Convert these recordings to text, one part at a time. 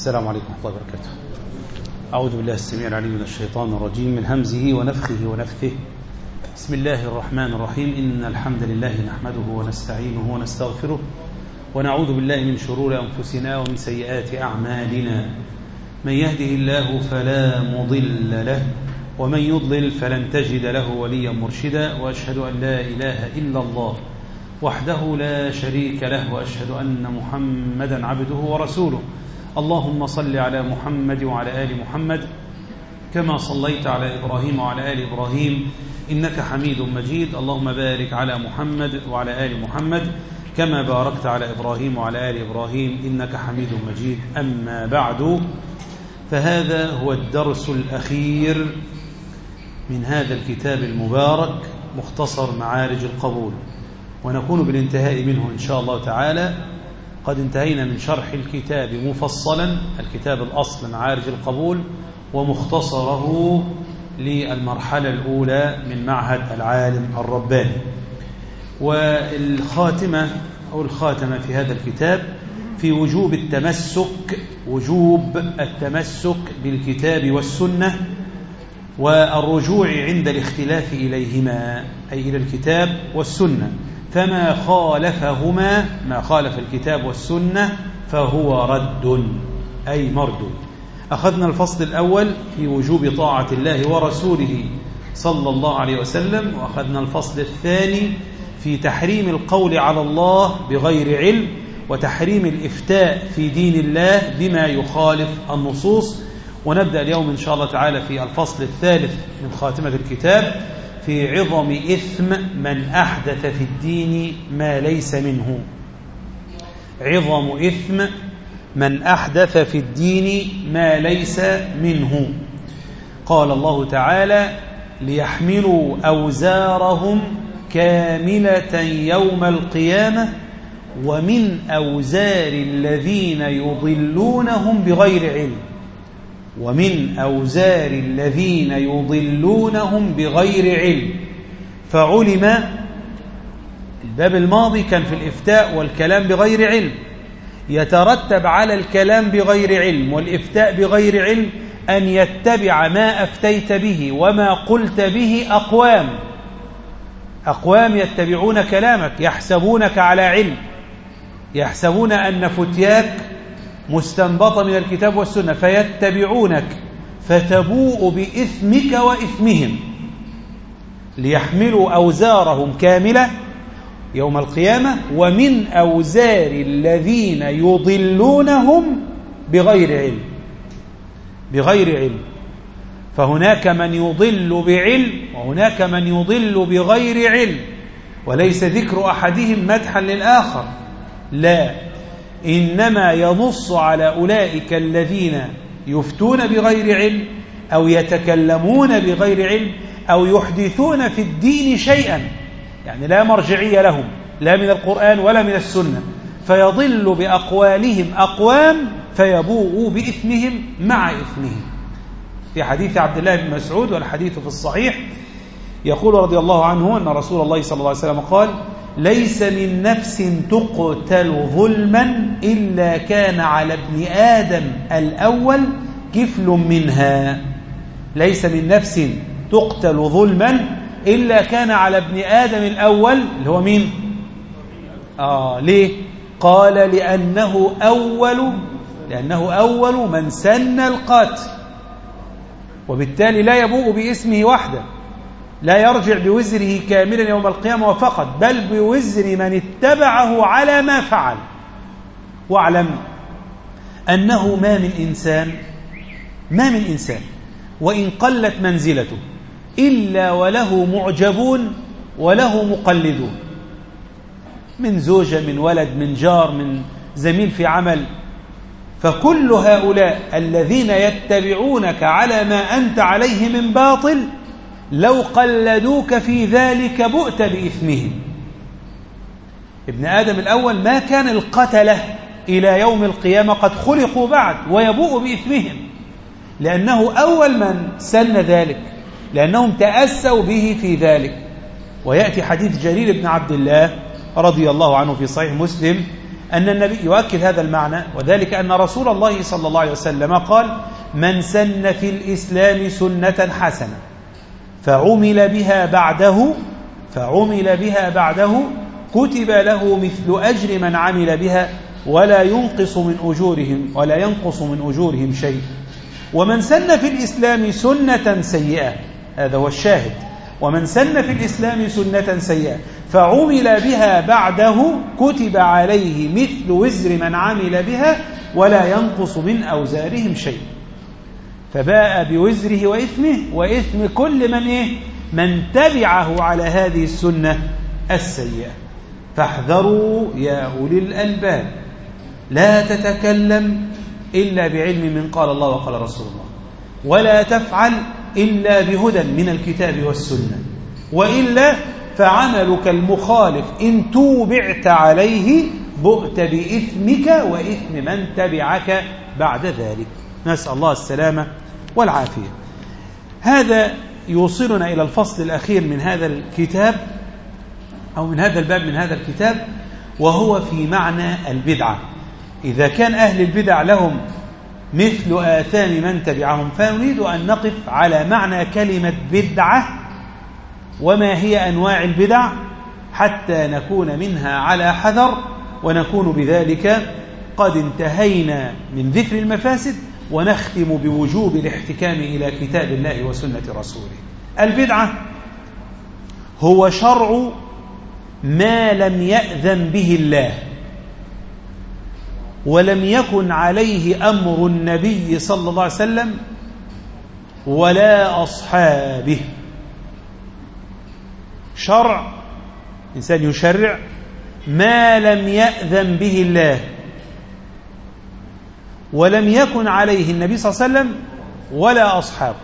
السلام عليكم ورحمة الله وبركاته. أعوذ بالله السميع العليم من الشيطان الرجيم من همزه ونفخه ونفثه. بسم الله الرحمن الرحيم. إن الحمد لله نحمده ونستعينه ونستغفره ونعوذ بالله من شرور أنفسنا ومن سيئات أعمالنا. من يهده الله فلا مضل له ومن يضلل فلن تجد له وليا مرشدا، وأشهد أن لا إله إلا الله وحده لا شريك له، وأشهد أن محمدا عبده ورسوله. اللهم صل على محمد وعلى آل محمد كما صليت على إبراهيم وعلى آل إبراهيم إنك حميد مجيد. اللهم بارك على محمد وعلى آل محمد كما باركت على إبراهيم وعلى آل إبراهيم إنك حميد مجيد. أما بعد، فهذا هو الدرس الأخير من هذا الكتاب المبارك مختصر معارج القبول، ونكون بالانتهاء منه إن شاء الله تعالى. قد انتهينا من شرح الكتاب مفصلا، الكتاب الأصل معارج القبول، ومختصره للمرحلة الأولى من معهد العالم الرباني. والخاتمة أو الخاتمة في هذا الكتاب في وجوب التمسك بالكتاب والسنة، والرجوع عند الاختلاف إليهما، أي إلى الكتاب والسنة. فما خالفهما، ما خالف الكتاب والسنة فهو رد أي مردود. أخذنا الفصل الأول في وجوب طاعة الله ورسوله صلى الله عليه وسلم، وأخذنا الفصل الثاني في تحريم القول على الله بغير علم، وتحريم الإفتاء في دين الله بما يخالف النصوص. ونبدأ اليوم إن شاء الله تعالى في الفصل الثالث من خاتمة الكتاب في عظم إثم من أحدث في الدين ما ليس منه. عظم إثم من أحدث في الدين ما ليس منه. قال الله تعالى: ليحملوا أوزارهم كاملة يوم القيامة ومن أوزار الذين يضلونهم بغير علم. ومن أوزار الذين يضلونهم بغير علم. فعلم، الباب الماضي كان في الإفتاء والكلام بغير علم. يترتب على الكلام بغير علم والإفتاء بغير علم أن يتبع ما أفتيت به وما قلت به أقوام يتبعون كلامك، يحسبونك على علم، يحسبون أن فتياك مستنبطة من الكتاب والسنة، فيتبعونك فتبوء بإثمك وإثمهم. ليحملوا أوزارهم كاملة يوم القيامة ومن أوزار الذين يضلونهم بغير علم. فهناك من يضل بعلم وهناك من يضل بغير علم، وليس ذكر أحدهم مدحا للآخر، لا، إنما ينص على أولئك الذين يفتون بغير علم أو يتكلمون بغير علم أو يحدثون في الدين شيئا، يعني لا مرجعية لهم لا من القرآن ولا من السنة، فيضل بأقوالهم أقوام فيبوءوا بإثمهم مع إثمهم. في حديث عبد الله بن مسعود، والحديث في الصحيح، يقول رضي الله عنه أن رسول الله صلى الله عليه وسلم قال: ليس من نفس تقتل ظلما إلا كان على ابن آدم الأول كفل منها. ليس من نفس تقتل ظلما إلا كان على ابن آدم الأول، اللي هو مين؟ ليه؟ قال: لأنه أول من سن القتل، وبالتالي لا يبوء باسمه وحده، لا يرجع بوزره كاملا يوم القيامة وفقط، بل بوزر من اتبعه على ما فعل. واعلم أنه ما من إنسان وإن قلت منزلته إلا وله معجبون وله مقلدون، من زوجة، من ولد، من جار، من زميل في عمل. فكل هؤلاء الذين يتبعونك على ما أنت عليه من باطل لو قلدوك في ذلك بؤت بإثمهم. ابن آدم الأول ما كان القتلة إلى يوم القيامة قد خلقوا بعد ويبوء بإثمهم، لأنه أول من سن ذلك، لأنهم تأسوا به في ذلك. ويأتي حديث جرير بن عبد الله رضي الله عنه في صحيح مسلم أن النبي يؤكد هذا المعنى، وذلك أن رسول الله صلى الله عليه وسلم قال: من سن في الإسلام سنة حسنة فعمل بها بعده كتب له مثل أجر من عمل بها ولا ينقص من أجورهم شيء. ومن سن في الإسلام سنة سيئة، هذا هو الشاهد، ومن سن في الإسلام سنة سيئة فعمل بها بعده كتب عليه مثل وزر من عمل بها ولا ينقص من أوزارهم شيء. فباء بوزره وإثم كل من تبعه على هذه السنة السيئة. فاحذروا يا أولي الألباب، لا تتكلم إلا بعلم من قال الله وقال رسول الله، ولا تفعل إلا بهدى من الكتاب والسنة، وإلا فعملك المخالف إن توبعت عليه بؤت بإثمك وإثم من تبعك بعد ذلك. نسأل الله السلامة والعافية. هذا يوصلنا إلى الفصل الأخير من هذا الكتاب، أو من هذا الباب من هذا الكتاب، وهو في معنى البدعة. إذا كان أهل البدع لهم مثل آثام من تبعهم، فنريد أن نقف على معنى كلمة بدعة وما هي أنواع البدع حتى نكون منها على حذر، ونكون بذلك قد انتهينا من ذكر المفاسد، ونختم بوجوب الاحتكام إلى كتاب الله وسنة رسوله. البدعة هو شرع ما لم يأذن به الله ولم يكن عليه أمر النبي صلى الله عليه وسلم ولا أصحابه. شرع، إنسان يشرع ما لم يأذن به الله ولم يكن عليه النبي صلى الله عليه وسلم ولا أصحابه.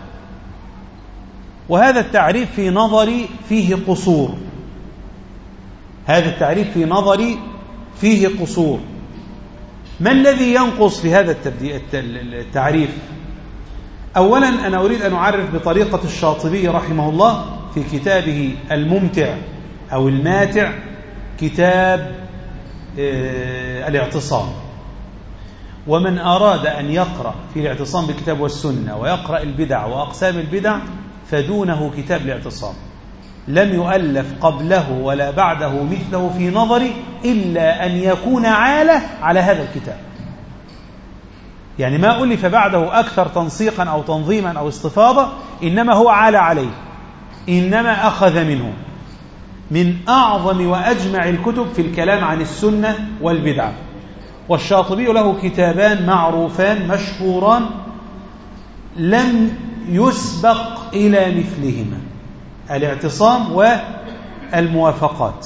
وهذا التعريف في نظري فيه قصور، هذا التعريف في نظري فيه قصور. ما الذي ينقص في هذا التعريف؟ أولا أنا أريد أن أعرف بطريقة الشاطبي رحمه الله في كتابه الممتع أو الماتع، كتاب الاعتصام. ومن أراد أن يقرأ في الاعتصام بالكتاب والسنة ويقرأ البدع وأقسام البدع فدونه كتاب الاعتصام، لم يؤلف قبله ولا بعده مثله في نظري إلا أن يكون عالة على هذا الكتاب. يعني ما ألف بعده أكثر تنسيقا أو تنظيما أو استفاضة، إنما هو عالة عليه، إنما أخذ منه. من أعظم وأجمع الكتب في الكلام عن السنة والبدعة. والشاطبي له كتابان معروفان مشهوران لم يسبق إلى مثلهما: الاعتصام والموافقات.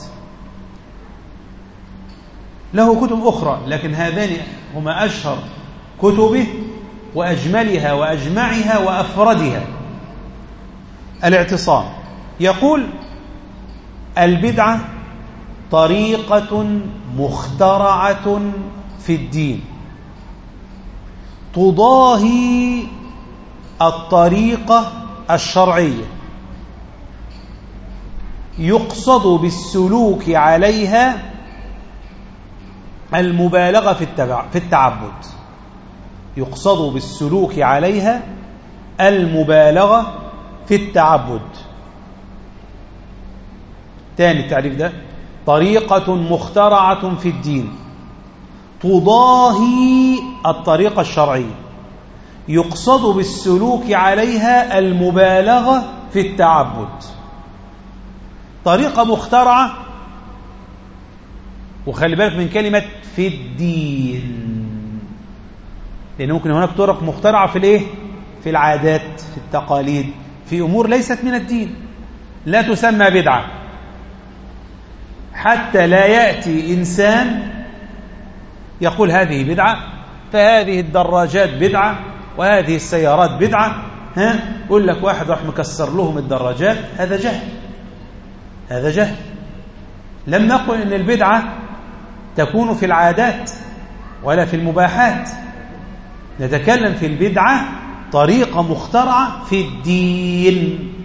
له كتب أخرى لكن هذان هما أشهر كتبه وأجملها وأجمعها وأفردها. الاعتصام يقول: البدعة طريقة مخترعة في الدين تضاهي الطريقة الشرعية، يقصد بالسلوك عليها المبالغة في التعبد. يقصد بالسلوك عليها المبالغة في التعبد. تاني التعريف ده: طريقة مخترعة في الدين تضاهي الطريقة الشرعية، يقصد بالسلوك عليها المبالغة في التعبد. طريقة مخترعة، وخلي بالك من كلمة في الدين، لأن ممكن هناك طرق مخترعة في الإيه؟ في العادات، في التقاليد، في أمور ليست من الدين، لا تسمى بدعة، حتى لا يأتي إنسان يقول هذه بدعة، فهذه الدراجات بدعة وهذه السيارات بدعة. يقول لك واحد راح مكسر لهم الدراجات، هذا جهل، هذا جهل. لم نقل إن البدعة تكون في العادات ولا في المباحات، نتكلم في البدعة طريقة مخترعة في الدين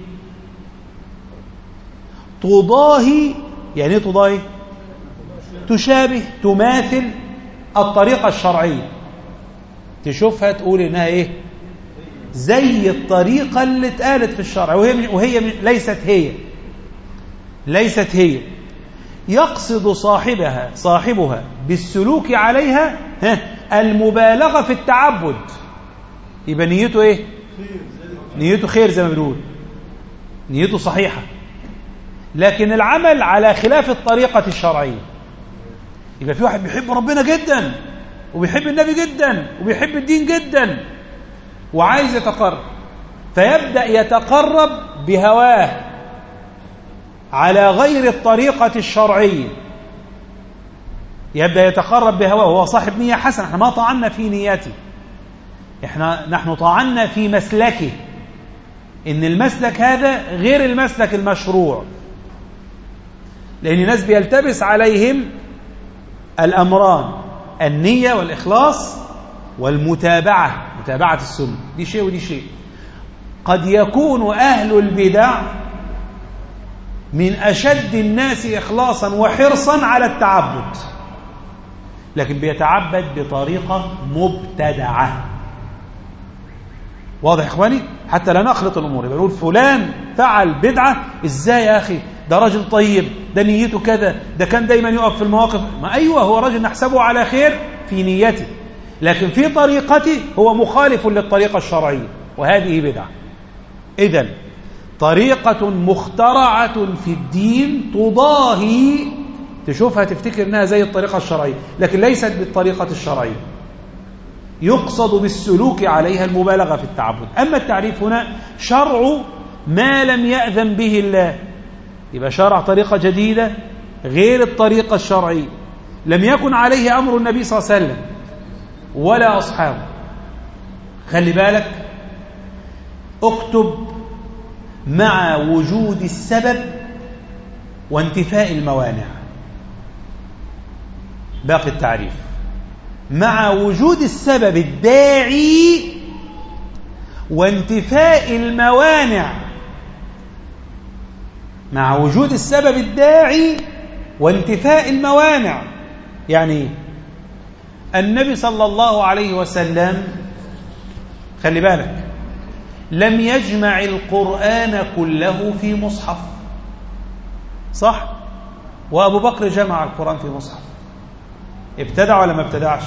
تضاهي. يعني تضاهي؟ تشابه، تماثل الطريقة الشرعية تشوفها تقول إنها إيه؟ زي الطريقة اللي اتقالت في الشرع، وهي ليست هي. يقصد صاحبها بالسلوك عليها المبالغة في التعبد، يبقى نيته إيه؟ نيته خير زي ما بنقول، نيته صحيحة، لكن العمل على خلاف الطريقة الشرعية. يبقى في واحد بيحب ربنا جدا وبيحب النبي جدا وبيحب الدين جدا وعايز يتقرب، فيبدأ يتقرب بهواه على غير الطريقة الشرعية، يبدأ يتقرب بهواه وهو صاحب نية حسنة. احنا ما طعنا في نيته، نحن طعنا في مسلكه، إن المسلك هذا غير المسلك المشروع، لأن الناس بيلتبس عليهم الأمران: النية والإخلاص والمتابعة، متابعة السنة، دي شيء ودي شيء. قد يكون أهل البدع من أشد الناس إخلاصا وحرصا على التعبد، لكن بيتعبد بطريقة مبتدعة. واضح يا إخواني؟ حتى لا نخلط الأمور، يبقى نقول فلان فعل بدعة، إزاي يا أخي؟ ده راجل طيب، ده نيته كذا، ده كان دايما يقف في المواقف. ما أيوة، هو راجل نحسبه على خير في نيته، لكن في طريقته هو مخالف للطريقة الشرعية، وهذه بدعة. إذن طريقة مخترعة في الدين تضاهي، تشوفها تفتكر أنها زي الطريقة الشرعية، لكن ليست بالطريقة الشرعية. يقصد بالسلوك عليها المبالغة في التعبد. أما التعريف هنا شرع ما لم يأذن به الله، يبقى شرع طريقة جديدة غير الطريقة الشرعية، لم يكن عليه أمر النبي صلى الله عليه وسلم ولا أصحابه. خلي بالك، اكتب: مع وجود السبب وانتفاء الموانع. باقي التعريف: مع وجود السبب الداعي وانتفاء الموانع. مع وجود السبب الداعي وانتفاء الموانع يعني النبي صلى الله عليه وسلم، خلي بالك، لم يجمع القرآن كله في مصحف، صح؟ وأبو بكر جمع القرآن في مصحف. ابتدع ولا ما ابتدعش؟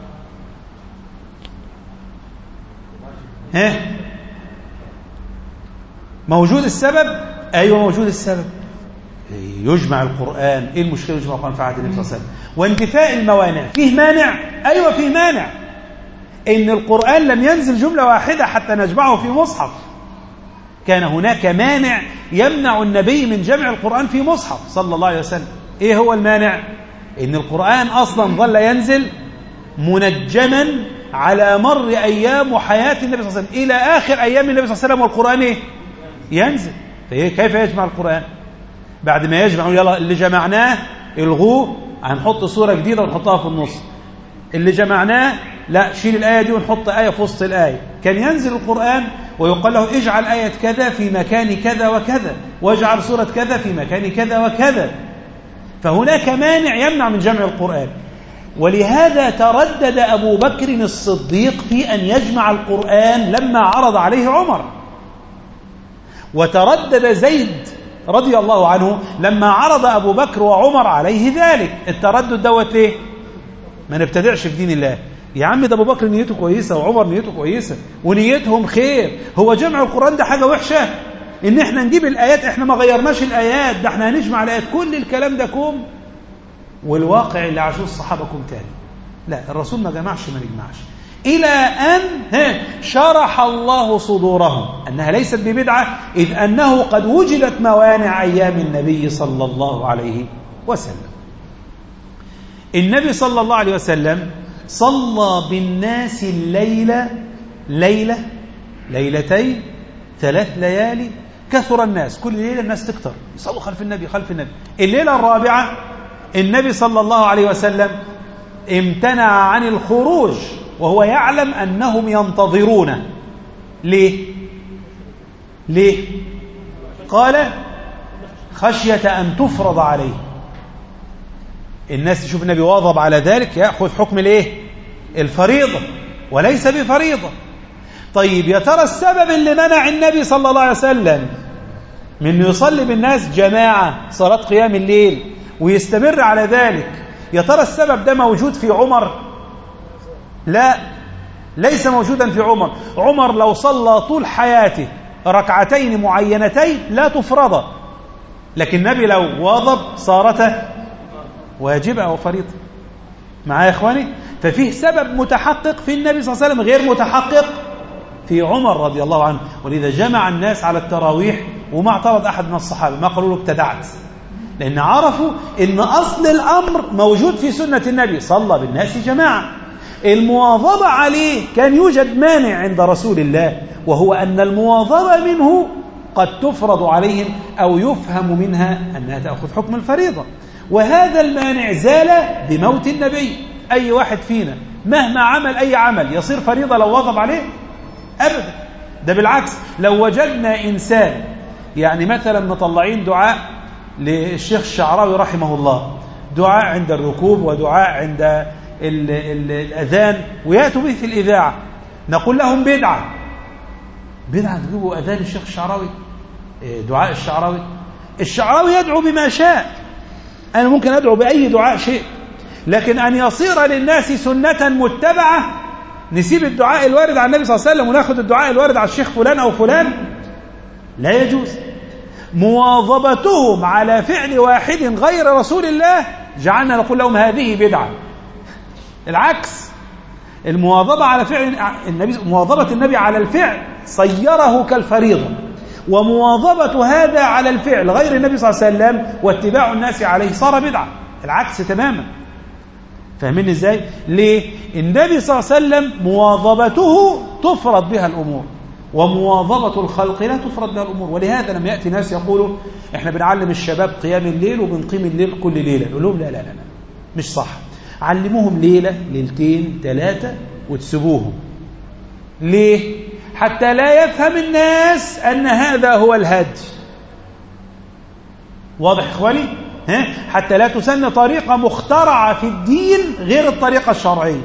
موجود السبب؟ أيوة موجود السبب، يجمع القرآن. إيه المشكلة يجمع القرآن في عهد النبي صلى الله عليه وسلم؟ وانتفاء الموانع، فيه مانع؟ أيوة فيه مانع، إن القرآن لم ينزل جملة واحدة حتى نجمعه في مصحف. كان هناك مانع يمنع النبي من جمع القرآن في مصحف صلى الله عليه وسلم. إيه هو المانع؟ إن القرآن أصلا ظل ينزل منجما على مر أيام وحياة النبي صلى الله عليه وسلم إلى آخر أيام النبي صلى الله عليه وسلم، والقرآن إيه؟ ينزل. كيف يجمع القرآن؟ بعد ما يجمع يلا اللي جمعناه الغوه، هنحط صورة جديدة ونحطها في النص. اللي جمعناه لا، شيل الآية دي ونحط آية في وسط الآية. كان ينزل القرآن ويقال له اجعل آية كذا في مكان كذا وكذا، واجعل سورة كذا في مكان كذا وكذا. فهناك مانع يمنع من جمع القرآن، ولهذا تردد أبو بكر الصديق في أن يجمع القرآن لما عرض عليه عمر، وتردد زيد رضي الله عنه لما عرض أبو بكر وعمر عليه ذلك. التردد دوت ليه؟ ما نبتدعش في دين الله يا عم، ده أبو بكر نيته كويسة وعمر نيته كويسة ونيتهم خير، هو جمع القرآن ده حاجة وحشة؟ إن إحنا نجيب الآيات، إحنا ما غيرناش الآيات، ده إحنا هنجمع الآيات. كل الكلام ده كوم، والواقع اللي عاشوه الصحابة كوم تاني. لا، الرسول ما جمعش، ما نجمعش، إلى أن شرح الله صدورهم أنها ليست ببدعة، إذ أنه قد وجدت موانع أيام النبي صلى الله عليه وسلم. النبي صلى الله عليه وسلم صلى بالناس ليلتين 3 ليالي. كثر الناس، كل ليلة الناس تكتر يصلوا خلف النبي. الليلة الرابعة النبي صلى الله عليه وسلم امتنع عن الخروج وهو يعلم أنهم ينتظرون. ليه؟ قال: خشية أن تفرض عليه. الناس تشوف النبي واظب على ذلك يأخذ حكم الايه؟ الفريضة وليس بفريضة. طيب يا ترى السبب اللي منع النبي صلى الله عليه وسلم من انه يصلي بالناس جماعة صلاة قيام الليل ويستمر على ذلك، يا ترى السبب ده موجود في عمر؟ لا، ليس موجودا في عمر. عمر لو صلى طول حياته ركعتين معينتين لا تفرض، لكن النبي لو واظب صارتا واجبة أو فريضة. معايا يا إخواني؟ ففيه سبب متحقق في النبي صلى الله عليه وسلم غير متحقق في عمر رضي الله عنه. ولذا جمع الناس على التراويح وما اعترض أحد من الصحابة، ما قالوا له ابتدعت، لأن عرفوا أن أصل الأمر موجود في سنة النبي، صلى بالناس جماعة. المواظبة عليه كان يوجد مانع عند رسول الله، وهو أن المواظبة منه قد تفرض عليهم أو يفهم منها أنها تأخذ حكم الفريضة، وهذا المانع زال بموت النبي. أي واحد فينا مهما عمل أي عمل يصير فريضة لو واظب عليه؟ أبدا. ده بالعكس، لو وجدنا إنسان يعني مثلا مطلعين دعاء للشيخ الشعراوي رحمه الله، دعاء عند الركوب ودعاء عند الأذان، ويأتوا به في الإذاعة، نقول لهم بدعة تجيبوا أذان الشيخ الشعراوي، دعاء الشعراوي يدعو بما شاء، أنا ممكن أدعو بأي دعاء شيء، لكن أن يصير للناس سنة متبعة نسيب الدعاء الوارد عن النبي صلى الله عليه وسلم ونأخذ الدعاء الوارد على الشيخ فلان أو فلان، لا يجوز. مواظبتهم على فعل واحد غير رسول الله جعلنا نقول لهم هذه بدعة. العكس، المواظبة على فعل النبي، مواظبة النبي على الفعل صيره كالفريضة، ومواظبة هذا على الفعل غير النبي صلى الله عليه وسلم واتباع الناس عليه صار بدعة. العكس تماما. فاهمين ازاي؟ ليه؟ النبي صلى الله عليه وسلم مواظبته تفرض بها الأمور، ومواظبة الخلق لا تفرض بها الأمور. ولهذا لما يأتي ناس يقولوا احنا بنعلم الشباب قيام الليل وبنقيم الليل كل ليلة، نقول لهم لا لا لا لا، مش صح. علموهم ليلة ليلتين ثلاثة وتسيبوهم. ليه؟ حتى لا يفهم الناس أن هذا هو الهدي. واضح إخواني؟ حتى لا تسن طريقة مخترعة في الدين غير الطريقة الشرعية.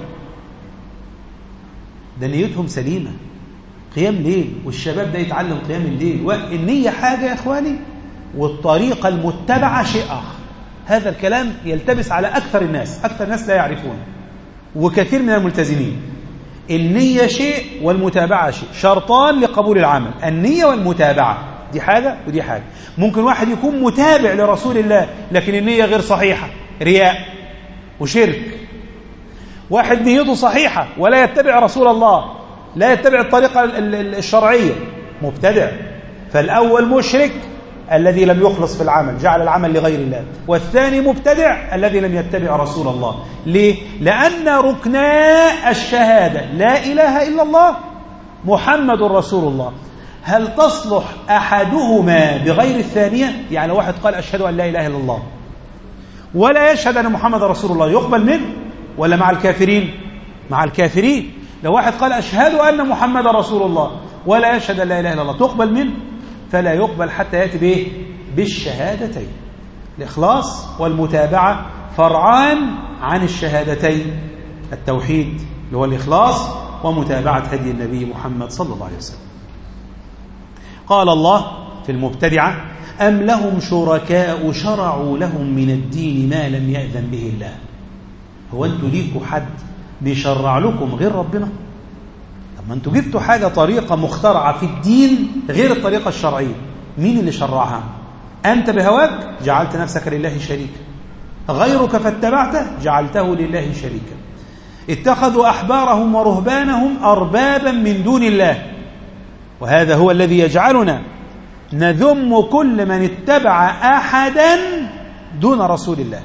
ده نيتهم سليمة، قيام ليل، والشباب ده يتعلم قيام الليل، والنية حاجة يا إخواني والطريقة المتبعة شيء آخر. هذا الكلام يلتبس على أكثر الناس لا يعرفون، وكثير من الملتزمين. النية شيء والمتابعة شيء، شرطان لقبول العمل، النية والمتابعة، دي حاجة ودي حاجة. ممكن واحد يكون متابع لرسول الله لكن النية غير صحيحة، رياء وشرك. واحد نيته صحيحة ولا يتبع رسول الله، لا يتبع الطريقة الشرعية، مبتدع. فالأول مشرك الذي لم يخلص في العمل، جعل العمل لغير الله، والثاني مبتدع الذي لم يتبع رسول الله. ليه؟ لأن ركنا الشهادة لا إله إلا الله محمد رسول الله، هل تصلح أحدهما بغير الثانية؟ يعني لو واحد قال أشهد أن لا إله إلا الله ولا يشهد أن محمد رسول الله يقبل منه ولا مع الكافرين؟ مع الكافرين. لو واحد قال أشهد أن محمد رسول الله ولا يشهد أن لا إله إلا الله تقبل منه؟ فلا يقبل حتى يأتي به بالشهادتين. الإخلاص والمتابعة فرعان عن الشهادتين، التوحيد اللي هو الإخلاص ومتابعة هدي النبي محمد صلى الله عليه وسلم. قال الله في المبتدعة: أم لهم شركاء شرعوا لهم من الدين ما لم يأذن به الله. هو أنتوا ليكوا حد بيشرع لكم غير ربنا؟ طب ما أنتوا جبتوا حاجة طريقة مخترعة في الدين غير الطريقة الشرعية، مين اللي شرعها؟ أنت بهواك جعلت نفسك لله شريكا، غيرك فاتبعته جعلته لله شريكا. اتخذوا أحبارهم ورهبانهم أربابا من دون الله، وهذا هو الذي يجعلنا نذم كل من اتبع أحدا دون رسول الله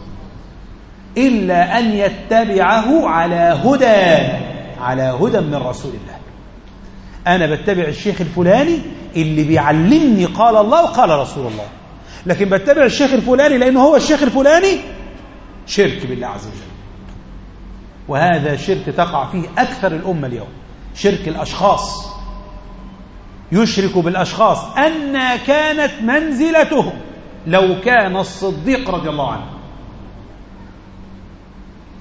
إلا أن يتبعه على هدى من رسول الله. أنا بتبع الشيخ الفلاني اللي بيعلمني قال الله وقال رسول الله، لكن بتبع الشيخ الفلاني لأنه هو الشيخ الفلاني، شرك بالله عز وجل. وهذا شرك تقع فيه أكثر الأمة اليوم، شرك الأشخاص. يشرك بالأشخاص أن كانت منزلتهم لو كان الصديق رضي الله عنه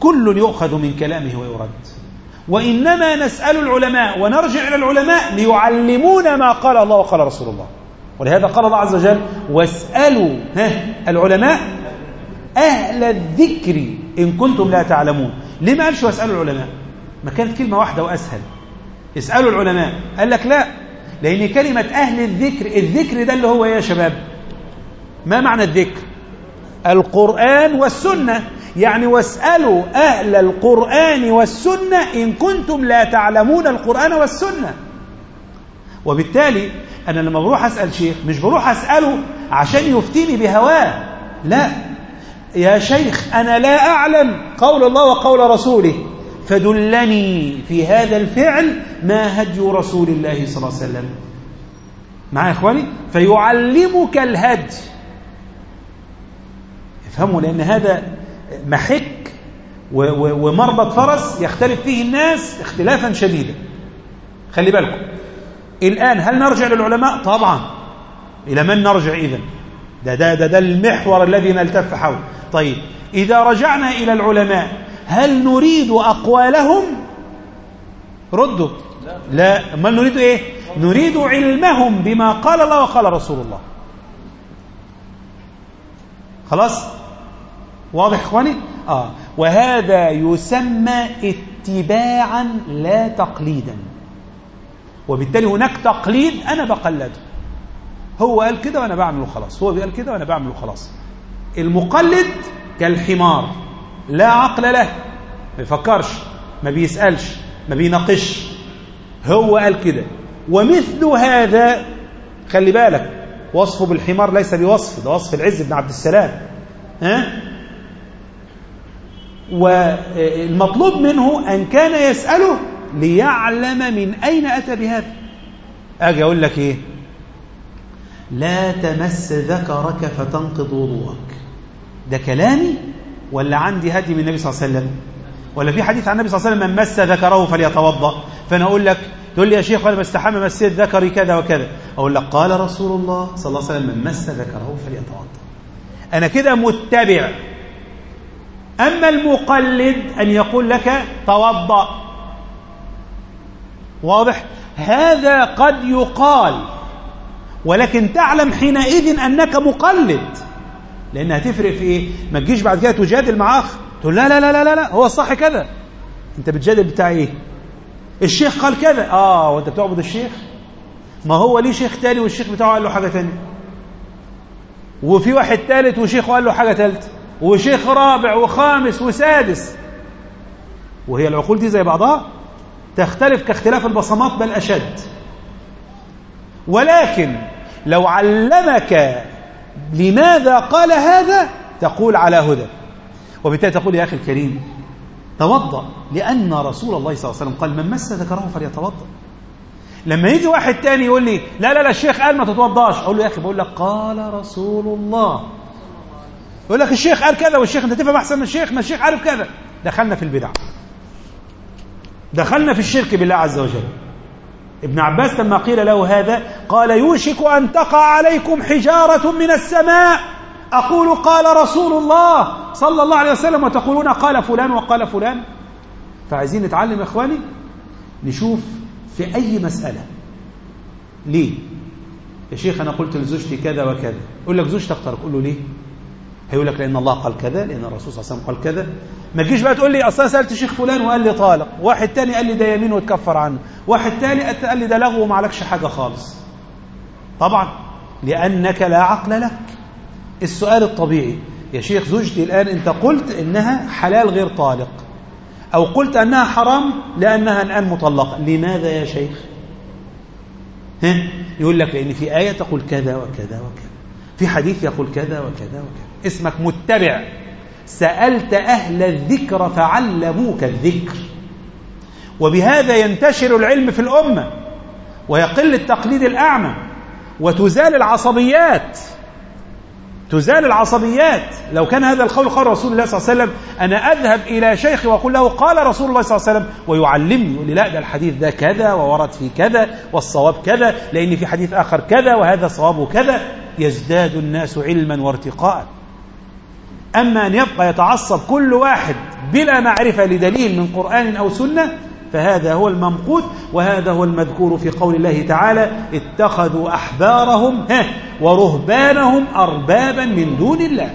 كل يؤخذ من كلامه ويرد، وإنما نسأل العلماء ونرجع إلى العلماء ليعلمونا ما قال الله وقال رسول الله. ولهذا قال الله عز وجل واسألوا العلماء أهل الذكر إن كنتم لا تعلمون. ليه ما قالش واسألوا العلماء؟ ما كانت كلمة واحدة وأسهل، اسألوا العلماء. قال لك لا، لأن كلمة أهل الذكر، الذكر ده اللي هو يا شباب ما معنى الذكر؟ القرآن والسنة. يعني واسألوا أهل القرآن والسنة إن كنتم لا تعلمون القرآن والسنة. وبالتالي أنا لما بروح أسأل شيخ مش بروح أسأله عشان يفتيني بهواه، لا يا شيخ أنا لا أعلم قول الله وقول رسوله فدلني في هذا الفعل ما هدي رسول الله صلى الله عليه وسلم. معايا يا إخواني؟ فيعلمك الهدي. افهموا، لأن هذا محك ومربط فرس يختلف فيه الناس اختلافا شديدا. خلي بالكم الآن، هل نرجع للعلماء؟ طبعا. إلى من نرجع إذن؟ ده المحور الذي نلتف حوله. طيب إذا رجعنا إلى العلماء هل نريد أقوالهم؟ ردوا لا. أما نريد إيه؟ نريد علمهم بما قال الله وقال رسول الله. خلاص؟ واضح إخواني؟ وهذا يسمى اتباعا لا تقليدا. وبالتالي هناك تقليد أنا بقلده، هو قال كده وأنا بعمله خلاص، هو قال كده وأنا بعمله خلاص. المقلد كالحمار لا عقل له، ما بيفكرش، ما بيسألش، ما بيناقش، هو قال كده. ومثل هذا خلي بالك وصفه بالحمار ليس بوصف، ده وصف العز بن عبد السلام. والمطلوب منه أن كان يسأله ليعلم من أين أتى بهذا. أجي أقول لك إيه؟ لا تمس ذكرك فتنقض وضوءك، ده كلامي ولا عندي هدي من النبي صلى الله عليه وسلم؟ ولا في حديث عن النبي صلى الله عليه وسلم من مس ذكره فليتوضأ؟ فأنا أقول لك، تقول لي يا شيخ أنا بستحمى مسيت ذكري كذا وكذا، أقول لك قال رسول الله صلى الله عليه وسلم من مس ذكره فليتوضأ. أنا كده متبع. أما المقلد أن يقول لك توضأ. واضح؟ هذا قد يقال، ولكن تعلم حينئذ أنك مقلد، لأن هتفرق في إيه؟ ما تجيش بعد كده تجادل مع أخ تقول لا لا لا لا لا هو الصح كذا. أنت بتجادل بتاع إيه؟ الشيخ قال كذا. وأنت بتعبد الشيخ؟ ما هو ليه شيخ تاني والشيخ بتاعه قال له حاجة تانية، وفي واحد ثالث وشيخ قال له حاجة ثالثة، وشيخ رابع وخامس وسادس. وهي العقول دي زي بعضها؟ تختلف كاختلاف البصمات بل أشد. ولكن لو علمك لماذا قال هذا تقول على هدى، وبالتالي تقول يا أخي الكريم توضأ لأن رسول الله صلى الله عليه وسلم قال من مس ذكره فليتوضأ. لما يجي واحد تاني يقول لي لا لا لا الشيخ قال ما تتوضاش، أقول له يا أخي بقول لك قال رسول الله. يقول لك الشيخ قال كذا، والشيخ أنت تفهم أحسن من الشيخ، ما الشيخ عارف كذا. دخلنا في البدع، دخلنا في الشرك بالله عز وجل. ابن عباس لما قيل له هذا قال يوشك أن تقع عليكم حجارة من السماء أقول قال رسول الله صلى الله عليه وسلم وتقولون قال فلان وقال فلان. فعايزين نتعلم يا إخواني، نشوف في أي مسألة ليه يا شيخ أنا قلت لزوجتي كذا وكذا، يقول لك زوجتك طرق، قول له ليه؟ هيقول لك لأن الله قال كذا، لأن الرسول صلى الله عليه وسلم قال كذا. ما تجيش بقى تقول لي أصلا سألت شيخ فلان وقال لي طالق، واحد تاني قال لي ده يمين وتكفر عنه، واحد تاني قال لي ده لغو وما عليكش حاجة خالص. طبعا لأنك لا عقل لك. السؤال الطبيعي يا شيخ زوجتي الآن أنت قلت إنها حلال غير طالق، أو قلت أنها حرام لأنها الآن مطلقة، لماذا يا شيخ؟ يقول لك لأن في آية تقول كذا وكذا وكذا، في حديث يقول كذا وكذا وكذا. اسمك متبع، سألت أهل الذكر فعلموك الذكر. وبهذا ينتشر العلم في الأمة، ويقل التقليد الأعمى، وتزال العصبيات. تزال العصبيات. لو كان هذا القول قال رسول الله صلى الله عليه وسلم أنا أذهب إلى شيخي وأقول له قال رسول الله صلى الله عليه وسلم ويعلمني، يقول لي لا ده الحديث ده كذا وورد فيه كذا والصواب كذا، لأن في حديث آخر كذا وهذا صوابه كذا. يزداد الناس علما وارتقاء. أما أن يبقى يتعصب كل واحد بلا معرفة لدليل من قرآن أو سنة فهذا هو الممقوت، وهذا هو المذكور في قول الله تعالى اتخذوا أحبارهم ورهبانهم أربابا من دون الله.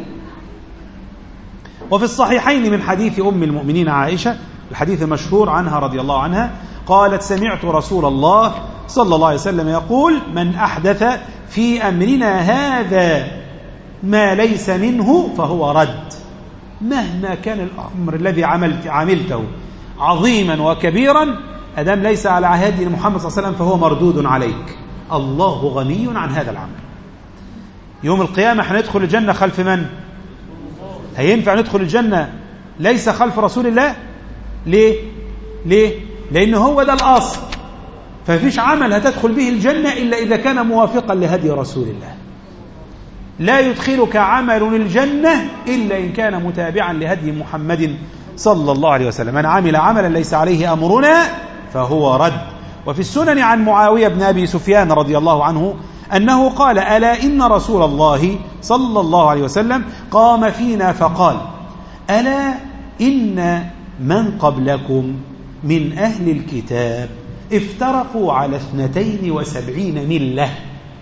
وفي الصحيحين من حديث أم المؤمنين عائشة الحديث المشهور عنها رضي الله عنها قالت سمعت رسول الله صلى الله عليه وسلم يقول من أحدث في أمرنا هذا ما ليس منه فهو رد. مهما كان الأمر الذي عملته عظيما وكبيرا أدام ليس على هدي محمد صلى الله عليه وسلم فهو مردود عليك. الله غني عن هذا العمل. يوم القيامة هندخل الجنة خلف من؟ هينفع ندخل الجنة ليس خلف رسول الله؟ ليه؟ لأنه هو ده الأصل، ففيش عمل هتدخل به الجنة إلا إذا كان موافقا لهدي رسول الله. لا يدخلك عمل الجنة إلا إن كان متابعا لهدي محمد صلى الله عليه وسلم. من عمل عملا ليس عليه أمرنا فهو رد. وفي السنن عن معاوية بن أبي سفيان رضي الله عنه أنه قال ألا إن رسول الله صلى الله عليه وسلم قام فينا فقال ألا إن من قبلكم من أهل الكتاب افترقوا على 72 ملة،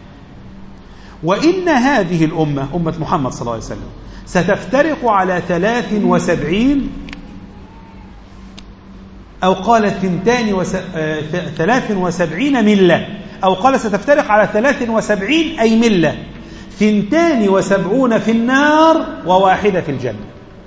وإن هذه الأمة أمة محمد صلى الله عليه وسلم ستفترق على 73 أو قال 73 ملة، أو قال ستفترق على 73 أي ملة، 72 في النار وواحدة في الجنة،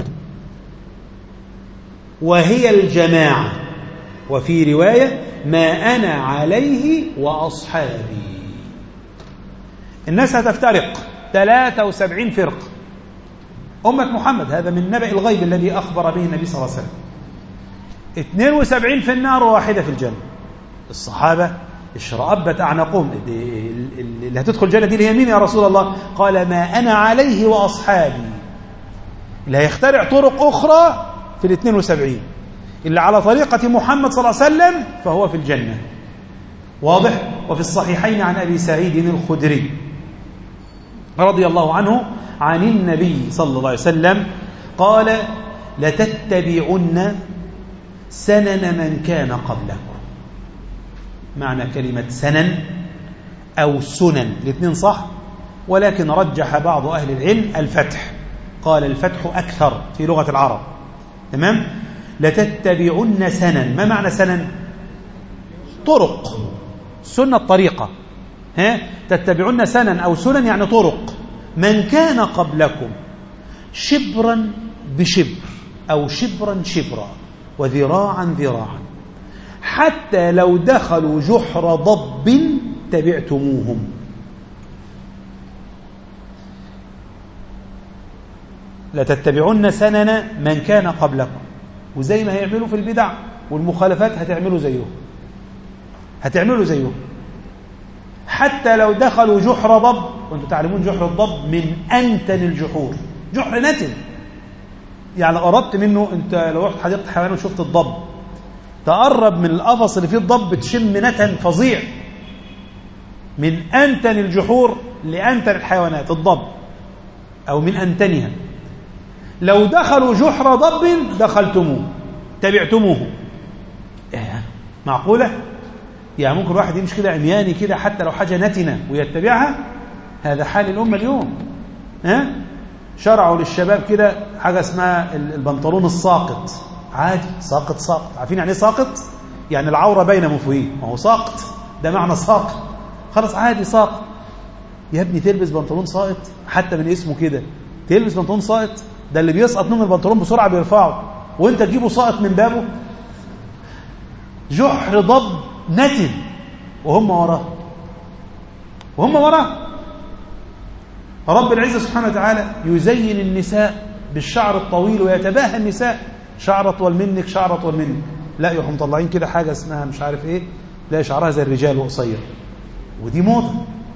وهي الجماعة. وفي رواية ما أنا عليه وأصحابي. الناس هتفترق 73 فرقة أمة محمد، هذا من نبأ الغيب الذي أخبر به النبي صلى الله عليه وسلم. 72 في النار وواحدة في الجنة. الصحابة اشرأبت أعناقهم، اللي هتدخل الجنة دي هي مين يا رسول الله؟ قال ما أنا عليه وأصحابي. اللي هيخترع طرق أخرى في 72، اللي على طريقة محمد صلى الله عليه وسلم فهو في الجنة. واضح؟ وفي الصحيحين عن أبي سعيد الخدري رضي الله عنه عن النبي صلى الله عليه وسلم قال لتتبعن سنن من كان قبلكم. معنى كلمة سنن أو سنن الاثنين صح، ولكن رجح بعض أهل العلم الفتح، قال الفتح أكثر في لغة العرب. تمام؟ لتتبعن سنن. ما معنى سنن؟ طرق، سنة الطريقة. تتبعن سنن أو سنن يعني طرق من كان قبلكم شبرا بشبر أو شبرا شبرا وذراعا ذراعا، حتى لو دخلوا جحر ضب تبعتموهم. لتتبعن سنن من كان قبلكم. وزي ما هيعملوا في البدع والمخالفات هتعملوا زيهم حتى لو دخلوا جحر ضب. وانتم تعلمون جحر الضب من أنتن الجحور، جحر نتن، يعني قربت منه. انت لو رحت حديقة حيوان وشفت الضب تقرب من القفص اللي فيه الضب تشم نتن فظيع. من أنتن الجحور لأنتن الحيوانات الضب، أو من أنتنها. لو دخلوا جحر ضب دخلتموه تبعتموه. معقولة؟ يعني ممكن واحد يمشي كده عمياني كده حتى لو حاجة نتنة ويتبعها؟ هذا حال الأمة اليوم. شرعوا للشباب كده حاجة اسمها البنطلون الساقط. عادي، ساقط. عارفين يعني ايه ساقط؟ يعني العورة باينة من فوقيه، ما هو ساقط ده معنى ساقط. خلاص عادي ساقط. يا ابني تلبس بنطلون ساقط حتى من اسمه كده، تلبس بنطلون ساقط. ده اللي بيسقط منه البنطلون بسرعة بيرفعه، وانت تجيبه ساقط من بابه. جحر ضب نتن وهم وراه. رب العزة سبحانه وتعالى يزين النساء بالشعر الطويل ويتباهى النساء شعر أطول منك، شعر أطول منك. لا، يروحوا مطلعين كده حاجة اسمها مش عارف ايه، لا شعرها زي الرجال وقصير، ودي موضة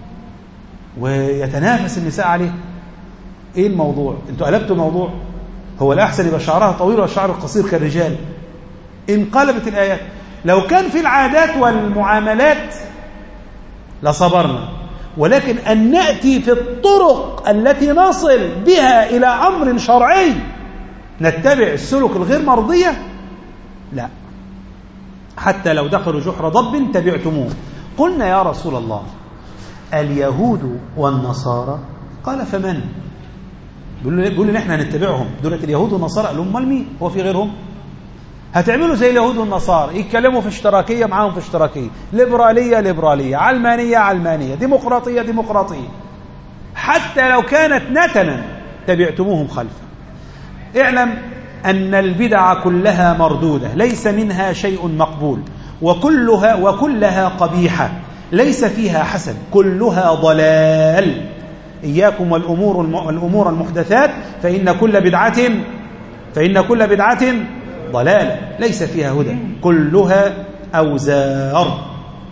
ويتنافس النساء عليه. ايه الموضوع؟ انتوا قلبتوا الموضوع. هو الأحسن يبقى شعرها طويل والشعر القصير كالرجال. انقلبت الآيات. لو كان في العادات والمعاملات لصبرنا، ولكن أن نأتي في الطرق التي نصل بها إلى أمر شرعي نتبع السلوك الغير مرضية، لا، حتى لو دخلوا جحر ضب تبعتموه. قلنا يا رسول الله اليهود والنصارى، قال فمن؟ بيقولوا لنا احنا هنتبعهم دولة اليهود والنصارى. قالوا امال مين؟ هو في غيرهم؟ هتعملوا زي اليهود والنصارى، يتكلموا في اشتراكية معاهم في اشتراكية، ليبرالية ليبرالية، علمانية علمانية، ديمقراطية ديمقراطية، حتى لو كانت نتنا تبعتموهم خلفا. اعلم أن البدع كلها مردودة، ليس منها شيء مقبول، وكلها قبيحة، ليس فيها حسن، كلها ضلال. إياكم والأمور المحدثات فإن كل بدعة ضلالة، ليس فيها هدى، كلها أوزار.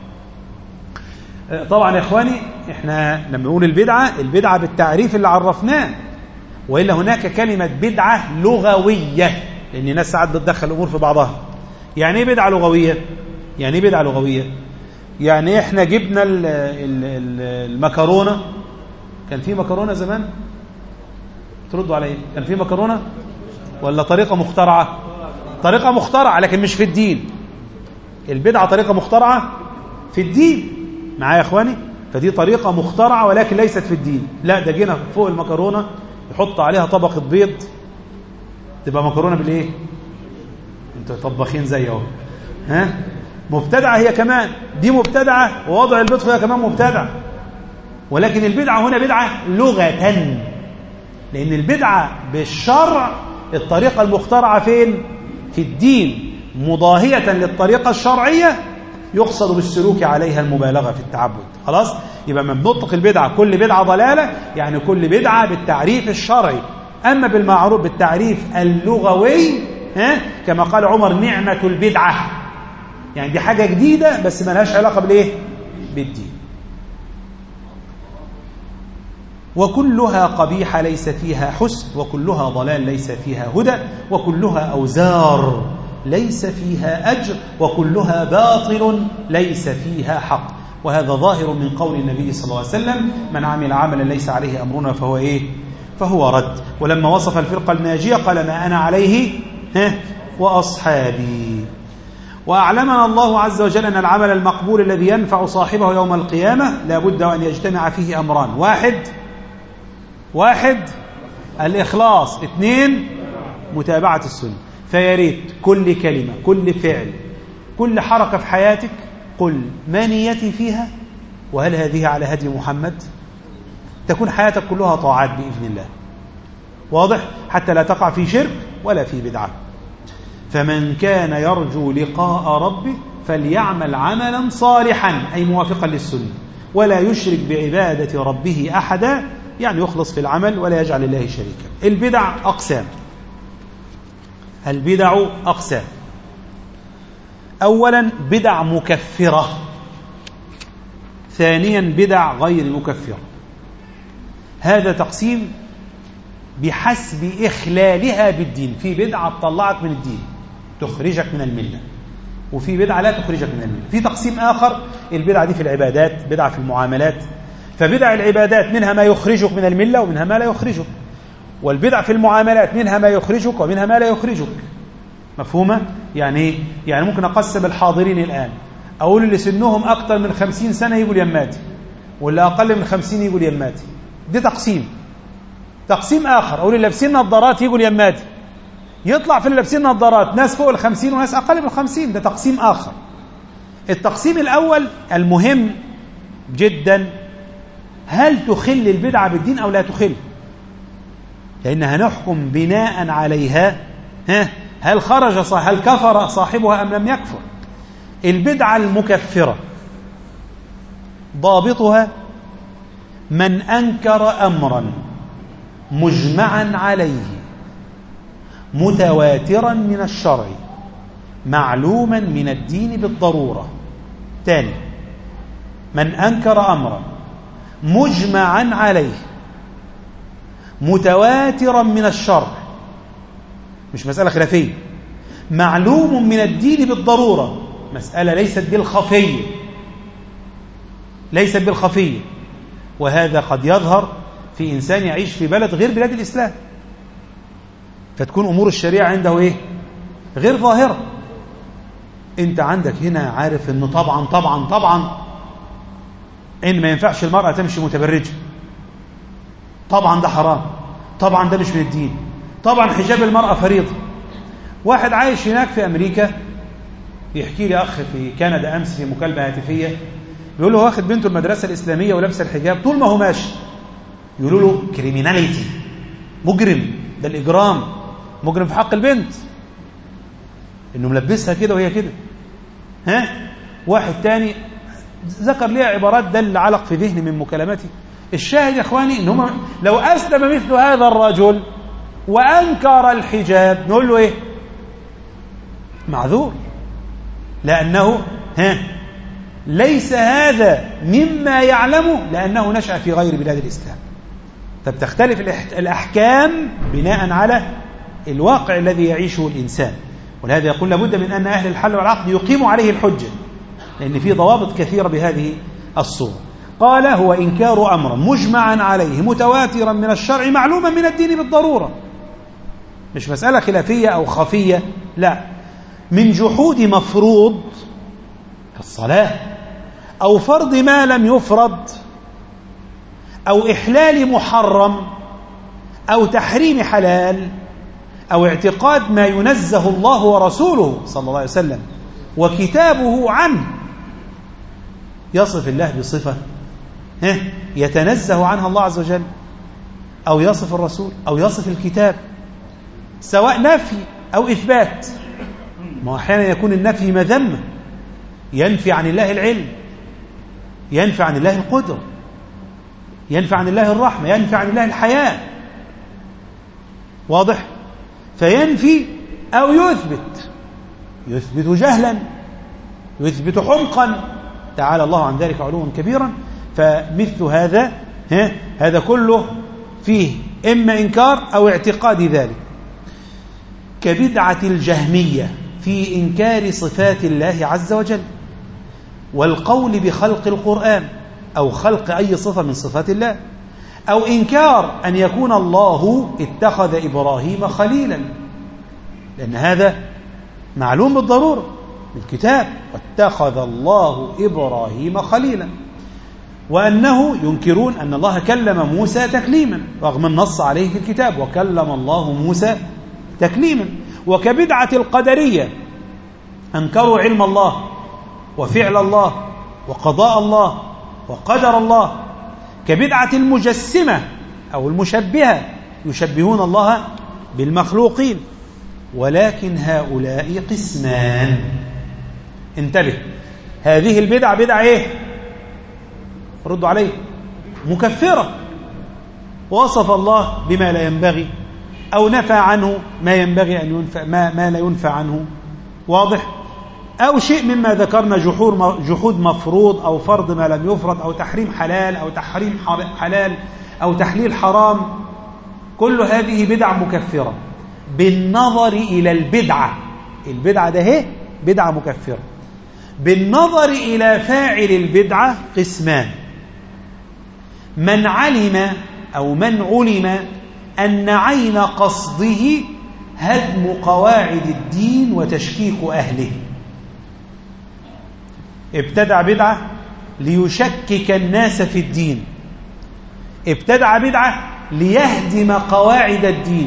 طبعا يا إخواني إحنا لما نقول البدعة بالتعريف اللي عرفناه، وإلا هناك كلمة بدعة لغوية، لأن الناس ساعات بتدخل الأمور في بعضها. يعني إيه بدعة لغوية؟ يعني إحنا جبنا المكرونة. كان في مكرونة زمان؟ تردوا علي، كان في مكرونة ولا طريقة مخترعة؟ طريقة مخترعة لكن مش في الدين. البدعة طريقة مخترعة في الدين، معايا يا إخواني؟ فدي طريقة مخترعة ولكن ليست في الدين. لا، ده جينا فوق المكرونة يحط عليها طبقة بيض، تبقى مكرونة بالإيه؟ انتوا طباخين زي اهو، ها؟ مبتدعة هي كمان، دي مبتدعة، ووضع البيض فيها كمان مبتدعة. ولكن البدعة هنا بدعة لغة، لأن البدعة بالشرع الطريقة المخترعة فين؟ في الدين، مضاهية للطريقة الشرعية يقصد بالسلوك عليها المبالغة في التعبد. خلاص؟ يبقى من نطلق البدعة كل بدعة ضلالة، يعني كل بدعة بالتعريف الشرعي. أما بالمعروف بالتعريف اللغوي، كما قال عمر نعمة البدعة، يعني دي حاجة جديدة بس ما لهاش علاقة بالإيه؟ بالدين. وكلها قبيحة ليس فيها حسن، وكلها ضلال ليس فيها هدى، وكلها أوزار ليس فيها أجر، وكلها باطل ليس فيها حق. وهذا ظاهر من قول النبي صلى الله عليه وسلم: من عمل عملا ليس عليه أمرنا فهو إيه؟ فهو رد. ولما وصف الفرقة الناجية قال: ما أنا عليه وأصحابي. وأعلمنا الله عز وجل أن العمل المقبول الذي ينفع صاحبه يوم القيامة لا بد أن يجتمع فيه أمران: واحد الإخلاص، 2 متابعة السنة. فياريت كل كلمة، كل فعل، كل حركة في حياتك قل ما نيتي فيها، وهل هذه على هدي محمد؟ تكون حياتك كلها طاعات بإذن الله، واضح؟ حتى لا تقع في شرك ولا في بدعة. فمن كان يرجو لقاء ربه فليعمل عملا صالحا، أي موافقا للسنة، ولا يشرك بعبادة ربه أحدا، يعني يخلص في العمل ولا يجعل الله شريكا. البدع أقسام. أولا بدع مكفرة، ثانيا بدع غير مكفرة. هذا تقسيم بحسب إخلالها بالدين. في بدعة تطلعك من الدين تخرجك من الملة، وفي بدعة لا تخرجك من الملة. في تقسيم آخر البدعة دي في العبادات، بدعة في المعاملات. فبدع العبادات منها ما يخرجك من الملة ومنها ما لا يخرجك، والبدع في المعاملات منها ما يخرجك ومنها ما لا يخرجك. مفهومة؟ يعني ممكن أقسم الحاضرين الآن، أقول اللي سنهم أكثر من 50 سنة يقول يماتي، واللي أقل من 50 يقول يماتي. دي تقسيم آخر، أقول اللي لابسين نظارات يقول يماتي، يطلع في اللي لابسين نظارات ناس فوق 50 وناس أقل من 50. ده تقسيم آخر. التقسيم الأول المهم جدا: هل تخل البدعة بالدين أو لا تخل؟ لأنها نحكم بناء عليها هل كفر صاحبها أم لم يكفر. البدعة المكفرة ضابطها من أنكر أمرا مجمعا عليه متواترا من الشرع معلوما من الدين بالضرورة. ثاني، من أنكر أمرا مجمعا عليه متواترا من الشرع، مش مسألة خلافية، معلوم من الدين بالضرورة، مسألة ليست بالخفية. وهذا قد يظهر في إنسان يعيش في بلد غير بلاد الإسلام، فتكون أمور الشريعة عنده إيه؟ غير ظاهرة. أنت عندك هنا عارف أنه طبعا إن ما ينفعش المرأة تمشي متبرجة، طبعا ده حرام، طبعا ده مش من الدين، طبعا حجاب المرأة فريضة. واحد عايش هناك في أمريكا يحكي لي أخ في كندا أمس في مكالمة هاتفية، بيقول له هو واخد بنته المدرسة الإسلامية ولابسه الحجاب، طول ما هو ماشي يقولوا له كريميناليتي، مجرم، ده الإجرام، مجرم في حق البنت إنه ملبسها كده وهي كده. واحد تاني ذكر لي عبارات دل علق في ذهني من مكالمتي. الشاهد يا إخواني إن هم لو أسلم مثل هذا الرجل وأنكر الحجاب نقول له إيه؟ معذور، لأنه ليس هذا مما يعلمه، لأنه نشأ في غير بلاد الإسلام. فبتختلف الأحكام بناء على الواقع الذي يعيشه الإنسان. ولهذا يقول لابد من أن أهل الحل والعقد يقيموا عليه الحجة، لأن في ضوابط كثيرة بهذه الصورة. قال هو إنكار أمر مجمعا عليه متواترا من الشرع معلوما من الدين بالضرورة، مش مسألة خلافية أو خفية، لا، من جحود مفروض كالصلاة، أو فرض ما لم يفرض، أو إحلال محرم، أو تحريم حلال، أو اعتقاد ما ينزه الله ورسوله صلى الله عليه وسلم وكتابه عنه. يصف الله بصفة يتنزه عنها الله عز وجل، أو يصف الرسول، أو يصف الكتاب، سواء نفي أو إثبات. ما أحيانا يكون النفي مذمة، ينفي عن الله العلم، ينفي عن الله القدرة، ينفي عن الله الرحمة، ينفي عن الله الحياة، واضح؟ فينفي أو يثبت جهلا، يثبت حمقا، تعالى الله عن ذلك علوا كبيرا. فمثل هذا هذا كله فيه إما إنكار أو اعتقاد ذلك، كبدعة الجهمية في إنكار صفات الله عز وجل والقول بخلق القرآن أو خلق أي صفة من صفات الله، أو إنكار أن يكون الله اتخذ إبراهيم خليلا، لأن هذا معلوم بالضرورة بالكتاب، واتخذ الله إبراهيم خليلا. وأنه ينكرون أن الله كلم موسى تكليما رغم النص عليه في الكتاب، وكلم الله موسى تكليما. وكبدعة القدرية، أنكروا علم الله وفعل الله وقضاء الله وقدر الله. كبدعة المجسمة أو المشبهة، يشبهون الله بالمخلوقين. ولكن هؤلاء قسمان، انتبه، هذه البدعة بدعة ايه؟ ردوا عليه، مكفرة، وصف الله بما لا ينبغي أو نفى عنه ما ينبغي أن ينفع، ما لا ينفع عنه، واضح؟ أو شيء مما ذكرنا، جحود مفروض أو فرض ما لم يفرض أو تحريم حلال أو تحريم حلال أو تحليل حرام. كل هذه بدع مكفرة بالنظر إلى البدعة. البدعة ده هي بدعة مكفرة. بالنظر إلى فاعل البدعة قسمان: من علم أو من علم أن عين قصده هدم قواعد الدين وتشكيك أهله، ابتدع بدعة ليشكك الناس في الدين، ابتدع بدعة ليهدم قواعد الدين،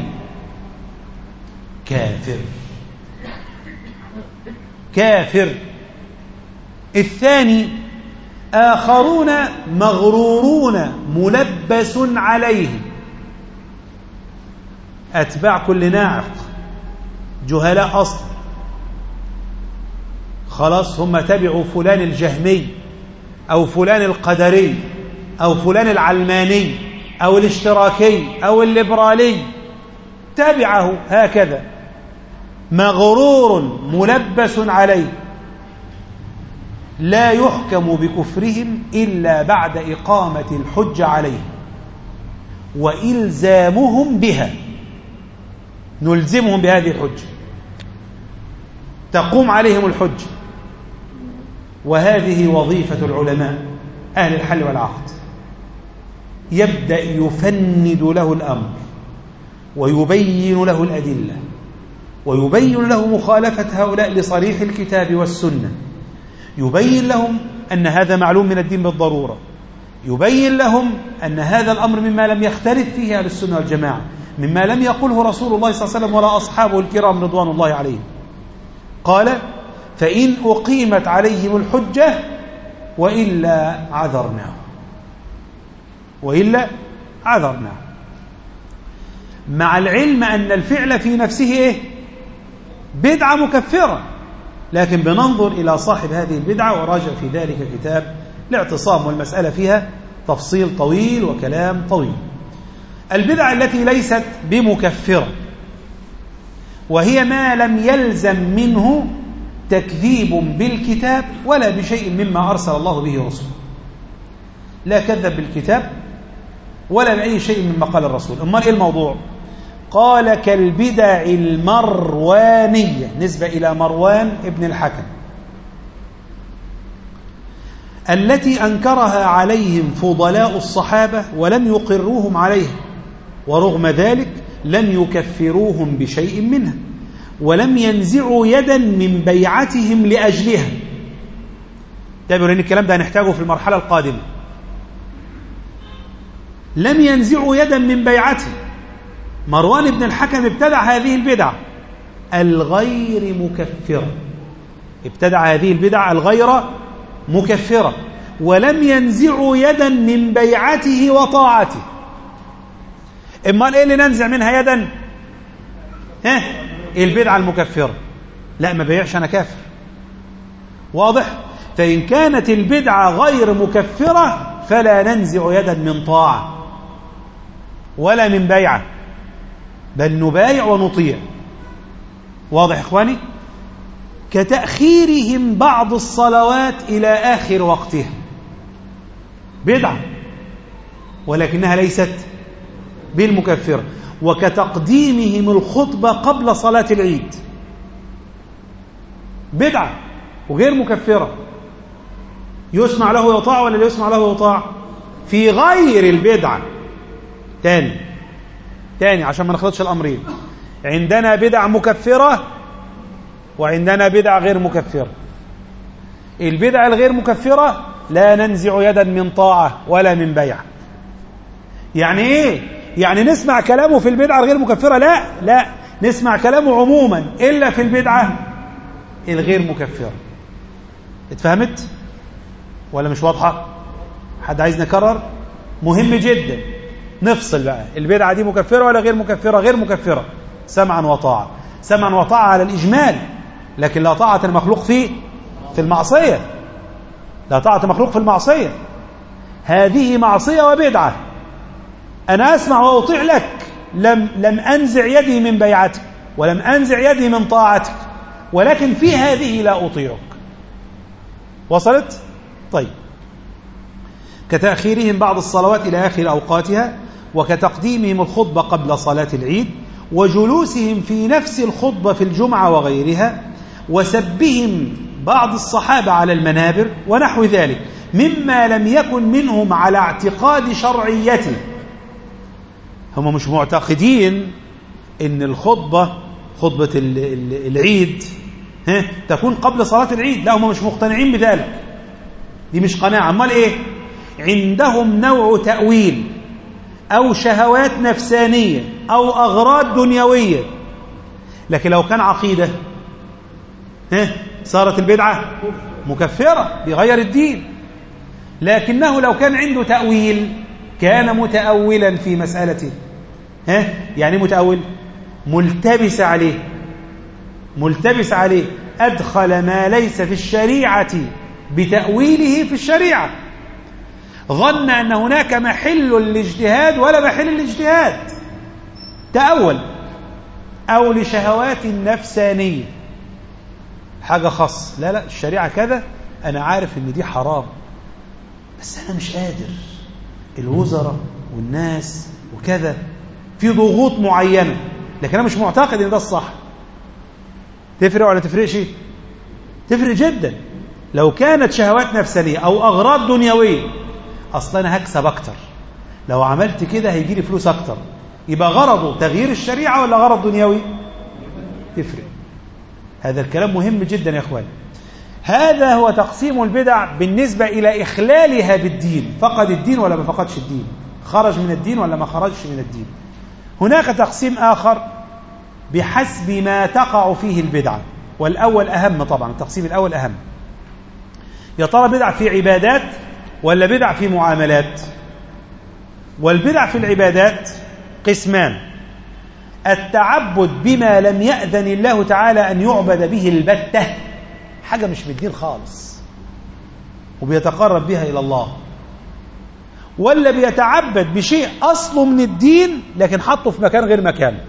كافر. الثاني: آخرون مغرورون ملبس عليهم، أتباع كل ناعق، جهلاء أصلا، خلاص هم تبعوا فلان الجهمي أو فلان القدري أو فلان العلماني أو الاشتراكي أو الليبرالي، تبعه هكذا، مغرور ملبس عليه، لا يحكم بكفرهم إلا بعد إقامة الحجة عليه وإلزامهم بها. نلزمهم بهذه الحجة، تقوم عليهم الحجة. وهذه وظيفة العلماء أهل الحل والعقد، يبدأ يفند له الأمر ويبين له الأدلة ويبين له مخالفة هؤلاء لصريح الكتاب والسنة، يبين لهم أن هذا معلوم من الدين بالضرورة، يبين لهم أن هذا الأمر مما لم يختلف فيه أهل السنة والجماعة، مما لم يقله رسول الله صلى الله عليه وسلم ولا أصحابه الكرام رضوان الله عليهم. قال: فإن أقيمت عليهم الحجة وإلا عذرناه. مع العلم أن الفعل في نفسه بدعة مكفرة، لكن بننظر إلى صاحب هذه البدعة، وراجع في ذلك كتاب الاعتصام، والمسألة فيها تفصيل طويل وكلام طويل. البدعة التي ليست بمكفرة وهي ما لم يلزم منه تكذيب بالكتاب ولا بشيء مما أرسل الله به رسوله، لا كذب بالكتاب ولا بأي شيء مما قال الرسول. أمال إيه الموضوع؟ قال: كالبدع المروانية، نسبة إلى مروان ابن الحكم، التي أنكرها عليهم فضلاء الصحابة ولم يقروهم عليها، ورغم ذلك لم يكفروهم بشيء منها ولم ينزعوا يدا من بيعتهم لأجلها. تابعوا لأن الكلام ده هنحتاجه في المرحلة القادمة. لم ينزعوا يدا من بيعته. مروان بن الحكم ابتدع هذه البدع الغير مكفرة، ابتدع هذه البدع الغير مكفرة، ولم ينزعوا يدا من بيعته وطاعته. امال ايه اللي ننزع منها يدا؟ البدعة المكفرة. لا، ما بيعش انا كافر، واضح؟ فإن كانت البدعة غير مكفرة فلا ننزع يدا من طاعة ولا من بيعة، بل نبايع ونطيع. واضح إخواني؟ كتأخيرهم بعض الصلوات إلى آخر وقتها، بدعة ولكنها ليست بالمكفرة. وكتقديمهم الخطبة قبل صلاة العيد، بدعة وغير مكفرة. يسمع له يطاع ولا لا يسمع له يطاع؟ في غير البدعة. تاني عشان ما نخلطش الأمرين، عندنا بدع مكفرة وعندنا بدع غير مكفرة. البدع الغير مكفرة لا ننزع يدا من طاعة ولا من بيع. يعني ايه؟ يعني نسمع كلامه في البدعة الغير مكفرة؟ لا، نسمع كلامه عموما إلا في البدعة الغير مكفرة. اتفهمت ولا مش واضحة؟ حد عايز نكرر؟ مهم جدا نفصل بقى، البدعة دي مكفرة ولا غير مكفرة؟ غير مكفرة سمعا وطاعة. سمعا وطاعة على الإجمال، لكن لا طاعة المخلوق في المعصية، لا طاعة المخلوق في المعصية. هذه معصية وبدعة. أنا أسمع وأطيع لك، لم أنزع يدي من بيعتك ولم أنزع يدي من طاعتك، ولكن في هذه لا أطيعك. وصلت؟ طيب. كتأخيرهم بعض الصلوات إلى آخر أوقاتها، وكتقديمهم الخطبة قبل صلاة العيد، وجلوسهم في نفس الخطبة في الجمعة وغيرها، وسبهم بعض الصحابة على المنابر ونحو ذلك مما لم يكن منهم على اعتقاد شرعيته. هم مش معتقدين ان الخطبة خطبة العيد تكون قبل صلاة العيد، لا، هم مش مقتنعين بذلك، دي مش قناعة. امال ايه؟ عندهم نوع تأويل او شهوات نفسانية او اغراض دنيوية. لكن لو كان عقيدة صارت البدعة مكفرة بغير الدين. لكنه لو كان عنده تأويل كان متأولا في مسألته. يعني متأول ملتبس عليه، أدخل ما ليس في الشريعة بتأويله في الشريعة، ظن أن هناك محل للاجتهاد ولا محل للاجتهاد، تأول. أو لشهوات نفسانية، حاجة خاصة، لا الشريعة كذا، أنا عارف أن دي حرام بس أنا مش قادر، الوزراء والناس وكذا في ضغوط معينة، لكن أنا مش معتقد أن ده الصح. تفرق ولا تفرقش؟ تفرق جدا. لو كانت شهوات نفسانية أو أغراض دنيوية، أصلا أنا هكسب أكتر، لو عملت كده هيجي لي فلوس أكتر. يبقى غرضه تغيير الشريعة ولا غرض دنيوي؟ تفرق. هذا الكلام مهم جدا يا أخواني. هذا هو تقسيم البدع بالنسبة إلى إخلالها بالدين. فقد الدين ولا ما فقدش الدين؟ خرج من الدين ولا ما خرجش من الدين؟ هناك تقسيم آخر بحسب ما تقع فيه البدعة، والأول أهم طبعا، التقسيم الأول أهم. يا ترى بدع في عبادات ولا بدع في معاملات؟ والبدع في العبادات قسمان: التعبد بما لم يأذن الله تعالى أن يعبد به البتة، حاجة مش بالدين خالص وبيتقرب بها إلى الله، ولا بيتعبد بشيء أصله من الدين لكن حطه في مكان غير مكانه.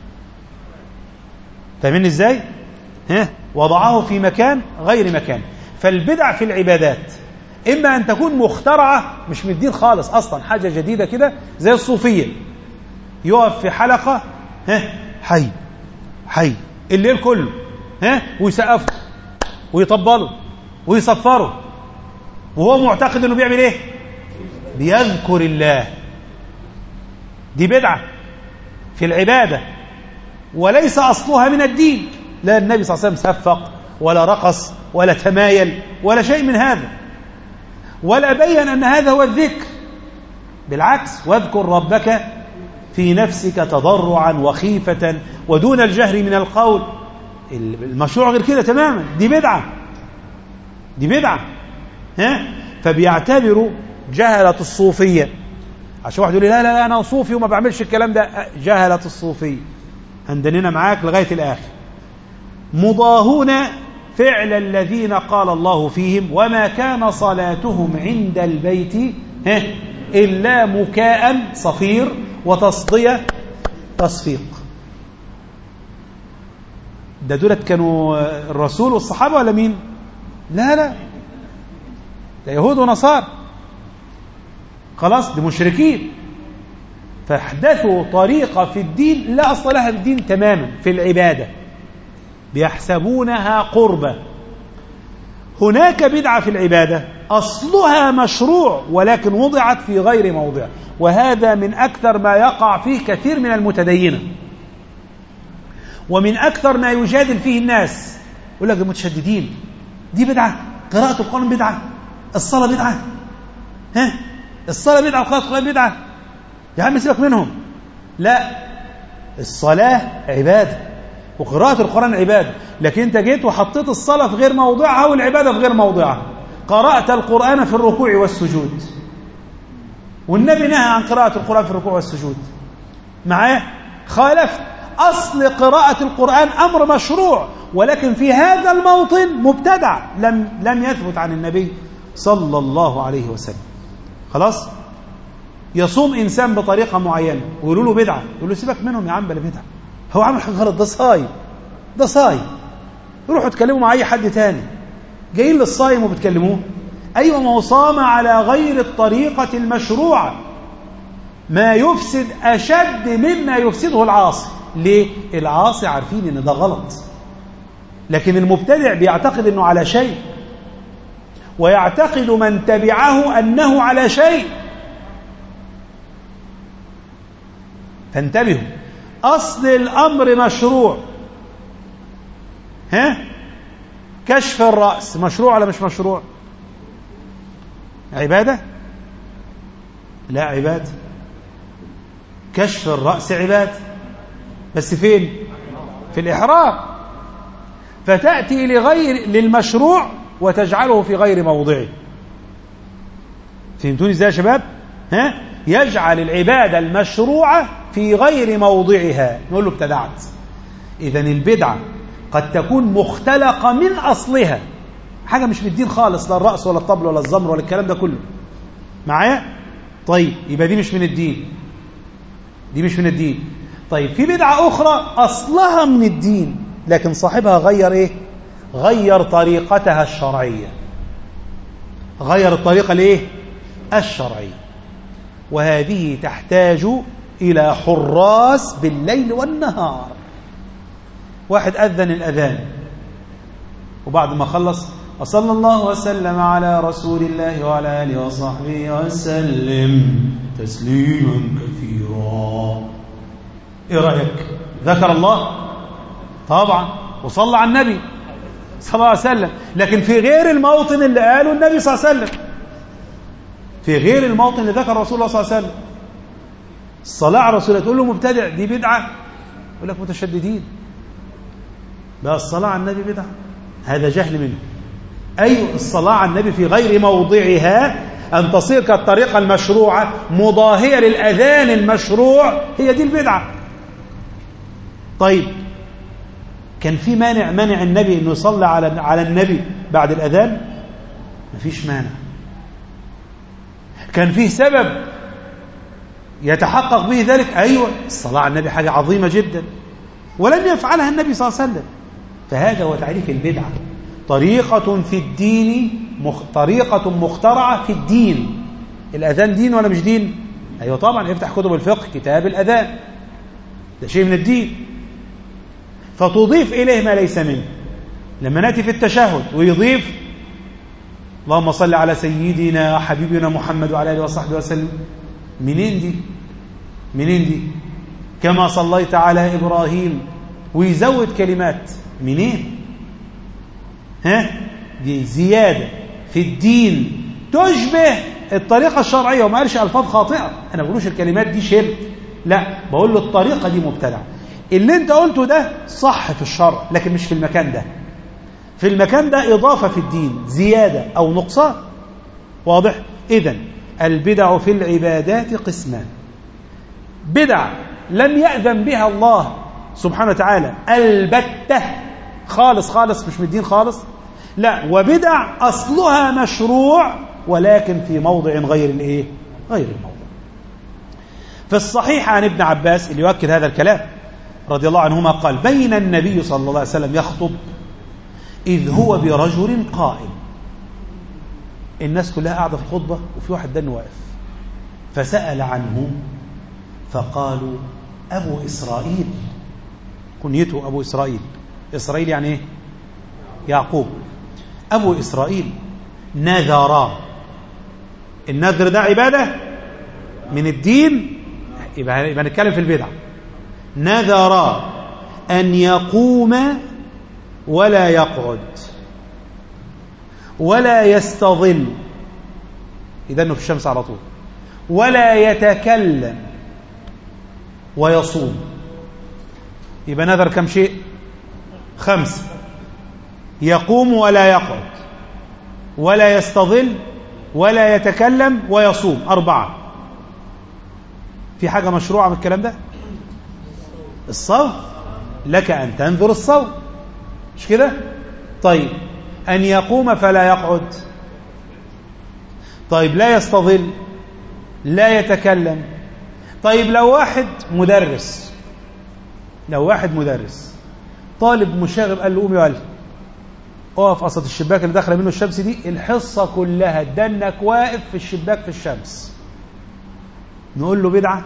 فاهمين إزاي؟ وضعه في مكان غير مكان. فالبدع في العبادات إما أن تكون مخترعة مش من الدين خالص أصلا، حاجة جديدة كده زي الصوفية، يقف في حلقة حي حي الليل كله ويسقفوا ويطبلوا ويصفروا وهو معتقد أنه بيعمل إيه؟ بيذكر الله. دي بدعة في العبادة وليس أصلها من الدين. لا النبي صلى الله عليه وسلم صفق ولا رقص ولا تمايل ولا شيء من هذا، ولا بين أن هذا هو الذكر. بالعكس: واذكر ربك في نفسك تضرعا وخيفة ودون الجهر من القول. المشروع غير كده تماما. دي بدعة، دي بدعة. فبيعتبروا جهلة الصوفية، عشان واحد يقول لي لا لا لا أنا صوفي وما بعملش الكلام ده، جهلة الصوفية هندننا معاك لغاية الآخر، مضاهون فعل الذين قال الله فيهم: وما كان صلاتهم عند البيت إلا مكاء صفير وتصدية تصفيق. ده دولت كانوا الرسول والصحابة ولا مين؟ لا لا، ده يهود ونصارى، خلاص دي مشركين. فاحدثوا طريقة في الدين لا أصل لها الدين تماما في العبادة، بيحسبونها قربة. هناك بدعة في العبادة أصلها مشروع ولكن وضعت في غير موضع، وهذا من أكثر ما يقع فيه كثير من المتدينة، ومن أكثر ما يجادل فيه الناس. يقول لك المتشددين دي بدعة، قراءة القرآن بدعة، الصلاة بدعة، الصلاة بدعة وقراءة القرآن بدعة. يا عم سيبك منهم. لا، الصلاة عبادة وقراءة القرآن عبادة، لكن أنت جيت وحطيت الصلاة في غير موضعها والعبادة في غير موضعها. قرأت القرآن في الركوع والسجود، والنبي نهى عن قراءة القرآن في الركوع والسجود، معاه خالفت. أصل قراءة القرآن أمر مشروع، ولكن في هذا الموطن مبتدع لم يثبت عن النبي صلى الله عليه وسلم. خلاص. يصوم إنسان بطريقة معينة ويقولوا له بدعة، يقول له سيبك منهم يا عم بلا بدعة، هو عمل حاجة غلط، ده صايم. يروحوا تكلموا مع أي حد تاني، جايين للصايم وبتكلموه. أيوة، ما هو صام على غير الطريقة المشروعة، ما يفسد أشد مما يفسده العاصي. ليه؟ العاصي عارفين إن ده غلط، لكن المبتدع بيعتقد أنه على شيء، ويعتقد من تبعه أنه على شيء. فانتبهوا، أصل الأمر مشروع. كشف الرأس مشروع ولا مش مشروع؟ عبادة؟ لا عبادة. كشف الرأس عبادة، بس فين؟ في الإحرام. فتأتي للمشروع وتجعله في غير موضعه. فهمتوني ازاي يا شباب؟ يجعل العبادة المشروعة في غير موضعها، نقول له ابتدعت. إذن البدعة قد تكون مختلقة من أصلها، حاجة مش بالدين خالص، لا الرأس ولا الطبل ولا الزمر ولا الكلام ده كله، معايا؟ طيب يبقى دي مش من الدين، دي مش من الدين. طيب في بدعة أخرى أصلها من الدين لكن صاحبها غير إيه؟ غير طريقتها الشرعية، غير الطريقة الإيه؟ الشرعية. وهذه تحتاج إلى حراس بالليل والنهار. واحد أذن الأذان وبعد ما خلص وصلى الله وسلم على رسول الله وعلى آله وصحبه وسلم تسليما كثيرا. إيه رأيك؟ ذكر الله طبعا وصلى على النبي صلى الله عليه وسلم، لكن في غير الموطن اللي قاله النبي صلى الله عليه وسلم، في غير الموطن اللي ذكر رسول الله صلى الله عليه وسلم. الصلاة على رسول الله تقول له مبتدع دي بدعة، يقول لك متشددين بقى الصلاة على النبي بدعة، هذا جهل منه. أي الصلاة على النبي في غير موضعها أن تصير كالطريقة المشروعة مضاهية للأذان المشروع، هي دي البدعة. طيب كان في منع النبي أنه يصلى على النبي بعد الأذان؟ مفيش مانع. كان فيه سبب يتحقق به ذلك؟ أيوة، الصلاة على النبي حاجة عظيمة جدا ولم يفعلها النبي صلى الله عليه وسلم. فهذا هو تعريف البدعة، طريقة في الدين، طريقة مخترعة في الدين. الأذان دين ولا مش دين؟ أيوة طبعا، افتح كتب الفقه كتاب الأذان، ده شيء من الدين، فتضيف إليه ما ليس منه. لما نأتي في التشهد ويضيف اللهم صل على سيدنا حبيبنا محمد وعلى آله وصحبه وسلم، منين دي؟ منين دي؟ كما صليت على إبراهيم، ويزود كلمات، منين؟ دي زيادة في الدين تشبه الطريقة الشرعية، وما قالش ألفاظ خاطئة، أنا بقولوش الكلمات دي شرك، لا، بقول له الطريقة دي مبتدعة. اللي انت قلته ده صح في الشرع، لكن مش في المكان ده. في المكان ده إضافة في الدين، زيادة أو نقصان. واضح؟ إذن البدع في العبادات قسمان: بدع لم يأذن بها الله سبحانه وتعالى البتة، خالص خالص، مش من الدين خالص، لا، وبدع أصلها مشروع ولكن في موضع غير الإيه؟ غير الموضع. في الصحيح عن ابن عباس اللي يؤكد هذا الكلام رضي الله عنهما قال: بين النبي صلى الله عليه وسلم يخطب إذ هو برجل قائم. الناس كلها قاعدة في الخطبة وفي واحد دن واقف، فسأل عنه فقالوا: أبو إسرائيل، كنيته أبو إسرائيل. إسرائيل يعني إيه؟ يعقوب. أبو إسرائيل نذرا، النذر ده عبادة من الدين، يبقى نتكلم في البدع. نذر أن يقوم ولا يقعد ولا يستظل، إذا في الشمس على طول، ولا يتكلم ويصوم. يبقى نذر كم شيء؟ 5: يقوم ولا يقعد ولا يستظل ولا يتكلم ويصوم. 4. في حاجة مشروعة من الكلام ده؟ الصوم، لك أن تنذر الصوم، مش كده؟ طيب أن يقوم فلا يقعد، طيب لا يستظل، لا يتكلم. طيب لو واحد مدرس، طالب مشاغب قال له: قوم يا ولد اقف قصة الشباك اللي داخله منه الشمس دي، الحصة كلها دنك واقف في الشباك في الشمس، نقول له بدعة؟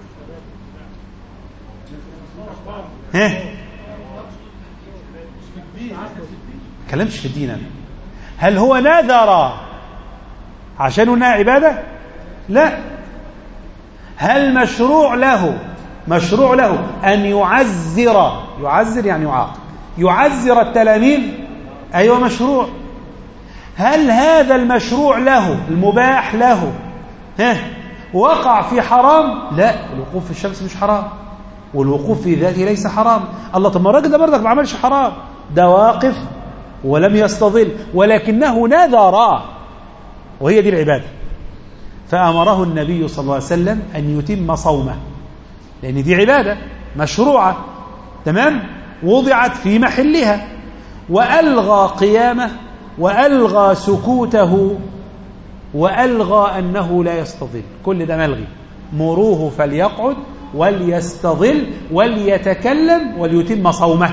كلامش في الدين أنا. هل هو نذر عشان انها عبادة؟ لا. هل مشروع له أن يعزر يعني يعزر التلاميذ؟ أيوة مشروع. هل هذا المشروع له المباح له وقع في حرام؟ لا، الوقوف في الشمس مش حرام، والوقوف في ذاته ليس حرام. الله، طب ما الراجل ده برضك ما عملش حرام، ده واقف ولم يستظل، ولكنه نذر، وهي دي العبادة. فأمره النبي صلى الله عليه وسلم أن يتم صومه، لأن دي عبادة مشروعة، تمام، وضعت في محلها، وألغى قيامه وألغى سكوته وألغى أنه لا يستظل، كل ده ملغي. مروه فليقعد وليستظل وليتكلم وليتم صومه.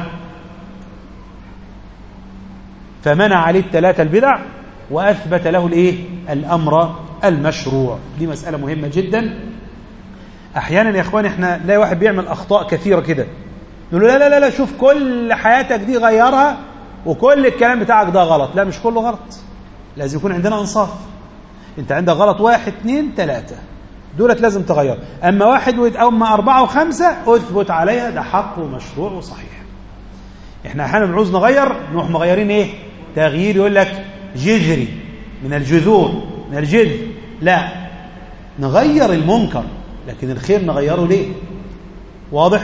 فمنع عليه الثلاثة البدع وأثبت له الأمر المشروع. دي مسألة مهمة جدا. أحيانا يا إخواني إحنا لا، واحد بيعمل أخطاء كثيرة كده، نقول له لا لا لا، شوف كل حياتك دي غيرها وكل الكلام بتاعك ده غلط. لا، مش كله غلط، لازم يكون عندنا انصاف. انت عندك غلط 1 2 3 دولت لازم تغير، اما 1 أو 4 و5 اثبت عليها، ده حق ومشروع وصحيح. احنا احيانا بنعوز نغير، نروح مغيرين ايه؟ تغيير يقول لك جذري، من الجذور، من الجذر. لا، نغير المنكر، لكن الخير نغيره ليه؟ واضح؟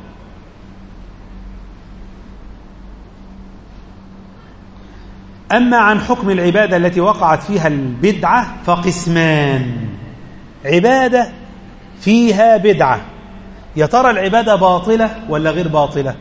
أما عن حكم العبادة التي وقعت فيها البدعة فقسمان. عبادة فيها بدعة، يا ترى العبادة باطلة ولا غير باطلة؟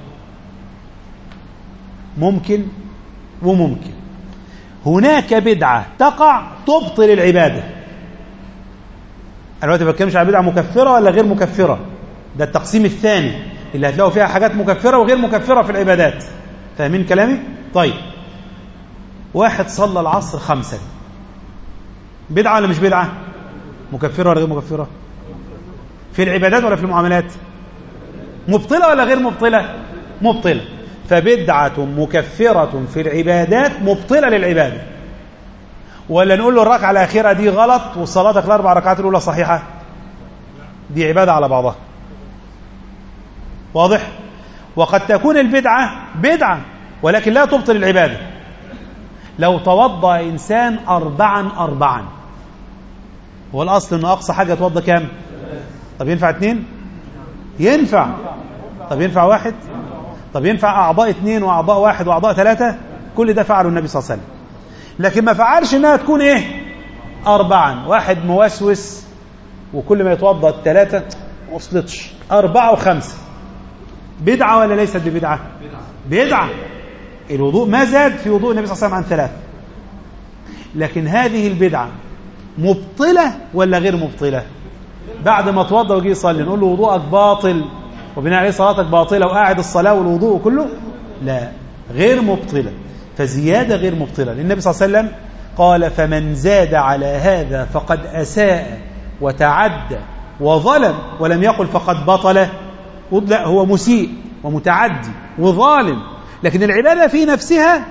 ممكن وممكن. هناك بدعة تقع تبطل العبادة. أنا دلوقتي ما بتكلمش عن بدعة مكفرة ولا غير مكفرة، ده التقسيم الثاني اللي هتلاقوا فيها حاجات مكفرة وغير مكفرة في العبادات. فاهمين كلامي؟ طيب، واحد صلى العصر 5، بدعة ولا مش بدعة؟ مكفرة ولا غير مكفرة؟ في العبادات ولا في المعاملات؟ مبطلة ولا غير مبطلة؟ مبطلة. فبدعة مكفرة في العبادات مبطلة للعبادة. ولا نقول له الركعة الأخيرة دي غلط وصلاتك ال4 ركعات الأولى صحيحة؟ دي عبادة على بعضها. واضح؟ وقد تكون البدعة بدعة ولكن لا تبطل العبادة. لو توضأ إنسان 4 هو الأصل أنه أقصى حاجة يتوضأ كام؟ طب ينفع 2؟ ينفع. طب ينفع 1؟ طب ينفع أعضاء 2 وأعضاء 1 وأعضاء 3؟ كل ده فعله النبي صلى الله عليه وسلم. لكن ما فعلش إنها تكون إيه؟ 4. واحد موسوس وكل ما يتوضأ 3 ما وصلتش، 4 و5. بدعة ولا ليست ببدعة؟ بدعة. الوضوء ما زاد في وضوء النبي صلى الله عليه وسلم عن 3. لكن هذه البدعة مبطلة ولا غير مبطلة؟ بعد ما توضأ ويجي يصلي نقول له وضوءك باطل وبناء عليه صلاتك باطلة وقاعد الصلاة والوضوء كله؟ لا، غير مبطلة. فزيادة غير مبطلة، لأن النبي صلى الله عليه وسلم قال فمن زاد على هذا فقد أساء وتعدى وظلم، ولم يقل فقد بطل. لا، هو مسيء ومتعدي وظالم، لكن العبادة في نفسها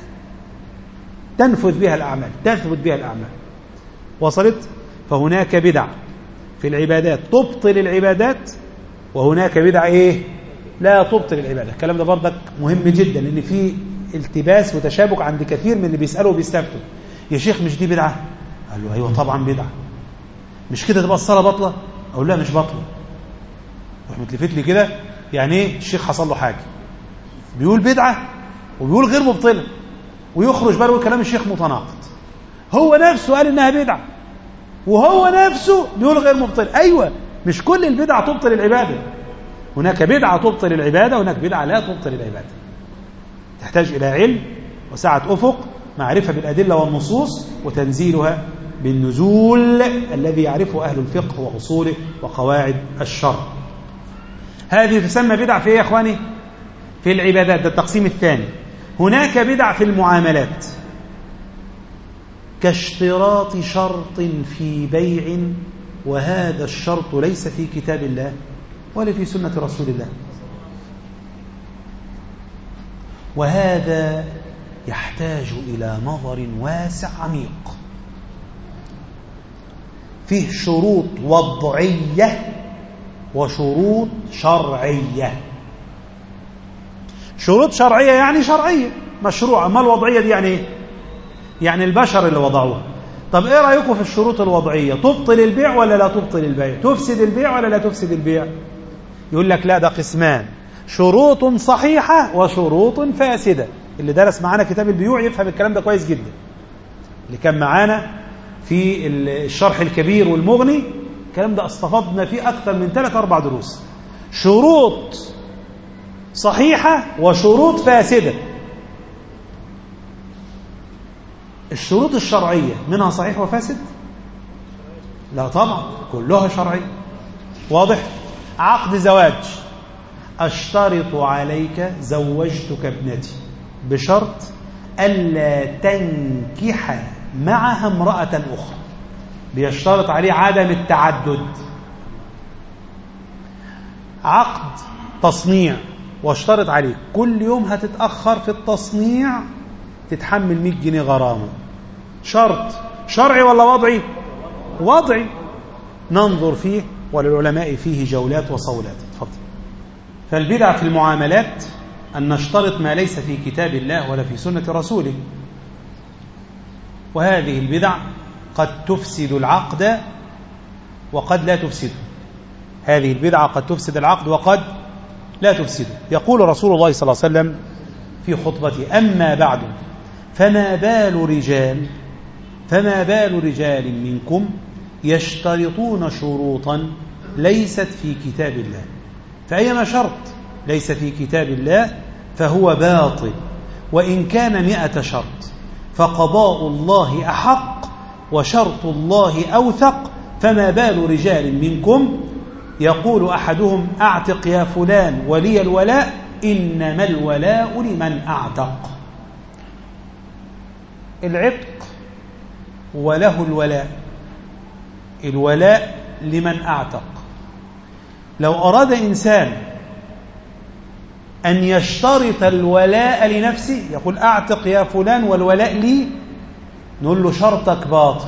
تنفذ بها الأعمال، تثبت بها الأعمال. وصلت؟ فهناك بدع في العبادات تبطل العبادات، وهناك بدع إيه؟ لا تبطل العبادة. الكلام ده برضك مهم جدا، لأن في التباس وتشابك عند كثير من اللي بيسألوا وبيستفتوا. يا شيخ مش دي بدعة؟ قال له أيوة طبعا بدعة. مش كده تبقى الصلاة بطلة؟ أقول لا مش بطلة. روح متلفت لي كده، يعني إيه الشيخ حصل له حاجة؟ بيقول بدعة وبيقول غير مبطلة، ويخرج بقى يقول كلام الشيخ متناقض. هو نفسه قال إنها بدعة وهو نفسه بيقول غير مبطلة. أيوة، مش كل البدع تبطل العبادة. هناك بدعة تبطل العبادة وهناك بدعة لا تبطل العبادة. تحتاج إلى علم وسعة أفق، معرفة بالأدلة والنصوص، وتنزيلها بالنزول الذي يعرفه أهل الفقه وأصوله وقواعد الشرع. هذه تسمى بدع في إيه يا إخواني؟ في العبادات، ده التقسيم الثاني. هناك بدع في المعاملات، كاشتراط شرط في بيع وهذا الشرط ليس في كتاب الله ولا في سنة رسول الله. وهذا يحتاج إلى نظر واسع عميق. فيه شروط وضعية وشروط شرعية. شروط شرعية يعني شرعية مشروعة. ما الوضعية دي يعني ايه؟ يعني البشر اللي وضعوها. طب ايه رأيكم في الشروط الوضعية؟ تبطل البيع ولا لا تبطل البيع؟ تفسد البيع ولا لا تفسد البيع؟ يقول لك لا، ده قسمان، شروط صحيحة وشروط فاسدة. اللي درس معانا كتاب البيوع يفهم الكلام ده كويس جدا. اللي كان معانا في الشرح الكبير والمغني الكلام ده استفدنا فيه أكثر من 3-4 دروس. شروط صحيحة وشروط فاسدة. الشروط الشرعية منها صحيح وفاسد؟ لا طبعا، كلها شرعية. واضح؟ عقد زواج، أشترط عليك زوجتك ابنتي بشرط ألا تنكح معها امرأة أخرى. بيشترط عليه عدم التعدد. عقد تصنيع، واشترط عليك كل يوم هتتأخر في التصنيع تتحمل 100 جنيه غرامة. شرط شرعي ولا وضعي؟ وضعي. ننظر فيه وللعلماء فيه جولات وصولات. اتفضل. فالبدع في المعاملات أن نشترط ما ليس في كتاب الله ولا في سنة رسوله، وهذه البدع قد تفسد العقد وقد لا تفسده. هذه البدعة قد تفسد العقد وقد لا تفسده. يقول رسول الله صلى الله عليه وسلم في خطبته: أما بعد فما بال رجال منكم يشترطون شروطا ليست في كتاب الله، فأيما شرط ليس في كتاب الله فهو باطل، وإن كان 100 شرط، فقضاء الله أحق وشرط الله أوثق. فما بال رجال منكم يقول أحدهم: أعتق يا فلان ولي الولاء، إنما الولاء لمن أعتق. العتق وله الولاء، الولاء لمن أعتق. لو أراد إنسان أن يشترط الولاء لنفسه يقول: أعتق يا فلان والولاء لي، نقول له: شرطك باطل.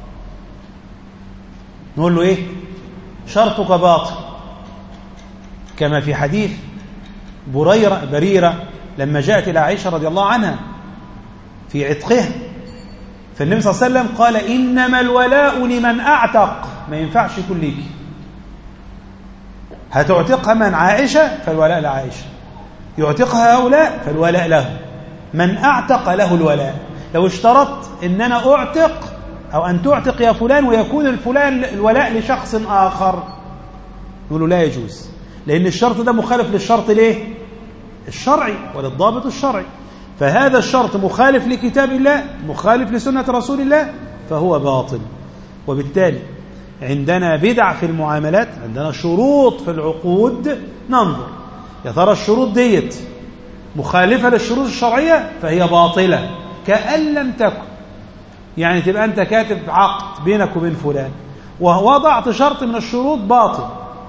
نقول له إيه؟ شرطك باطل. كما في حديث بريرة لما جاءت إلى عائشة رضي الله عنها في عتقها، فالنبي صلى الله عليه وسلم قال: إنما الولاء لمن أعتق. ما ينفعش يكون ليك. هتعتقها من عائشة فالولاء لعائشة، يعتقها هؤلاء فالولاء له. من أعتق له الولاء. لو اشترطت إن أنا أعتق أو أن تعتق يا فلان ويكون الفلان الولاء لشخص آخر، يقولوا لا يجوز، لأن الشرط ده مخالف للشرط ليه؟ الشرعي وللضابط الشرعي. فهذا الشرط مخالف لكتاب الله، مخالف لسنة رسول الله، فهو باطل. وبالتالي عندنا بدع في المعاملات، عندنا شروط في العقود، ننظر يا ترى الشروط ديت مخالفة للشروط الشرعية فهي باطلة كأن لم تكن. يعني تبقى أنت كاتب عقد بينك وبين فلان ووضعت شرط من الشروط باطل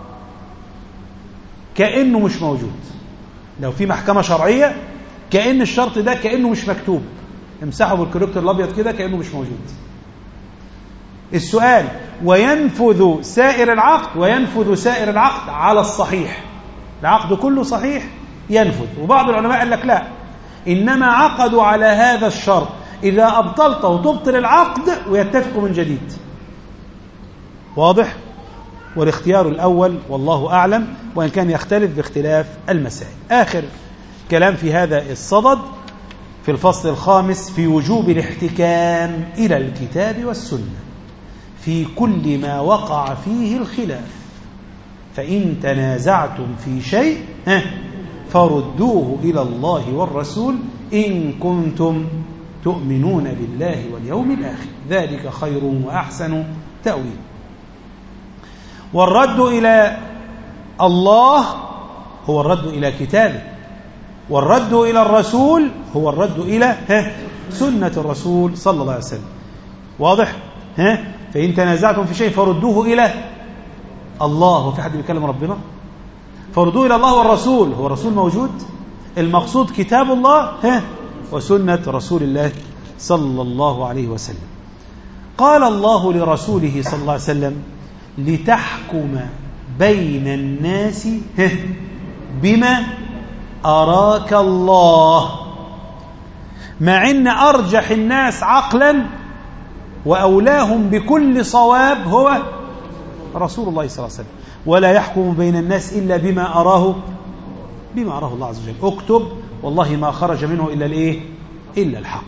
كأنه مش موجود. لو في محكمة شرعية كأن الشرط ده كأنه مش مكتوب، امسحه بالكوريكتور الأبيض كده كأنه مش موجود. السؤال: وينفذ سائر العقد؟ وينفذ سائر العقد على الصحيح، العقد كله صحيح ينفذ. وبعض العلماء قال لك لا، إنما عقدوا على هذا الشرط، إذا أبطلته تبطل العقد ويتفقوا من جديد. واضح؟ والاختيار الأول والله أعلم، وإن كان يختلف باختلاف المسائل. آخر كلام في هذا الصدد في الفصل الخامس في وجوب الاحتكام إلى الكتاب والسنة في كل ما وقع فيه الخلاف، فإن تنازعتم في شيء فردوه إلى الله والرسول إن كنتم تؤمنون بالله واليوم الآخر، ذلك خير وأحسن تأويل. والرد إلى الله هو الرد إلى كتابه، والرد إلى الرسول هو الرد إلى سنة الرسول صلى الله عليه وسلم. واضح؟ فإن تنازعتم في شيء فردوه إلى الله. هو في حد بيكلم ربنا؟ فردوه إلى الله والرسول. هو الرسول موجود؟ المقصود كتاب الله وسنة رسول الله صلى الله عليه وسلم. قال الله لرسوله صلى الله عليه وسلم: لتحكم بين الناس بما أراك الله. مع أن أرجح الناس عقلا وأولاهم بكل صواب هو رسول الله صلى الله عليه وسلم، ولا يحكم بين الناس إلا بما أراه الله عز وجل. اكتب والله ما خرج منه إلا الحق.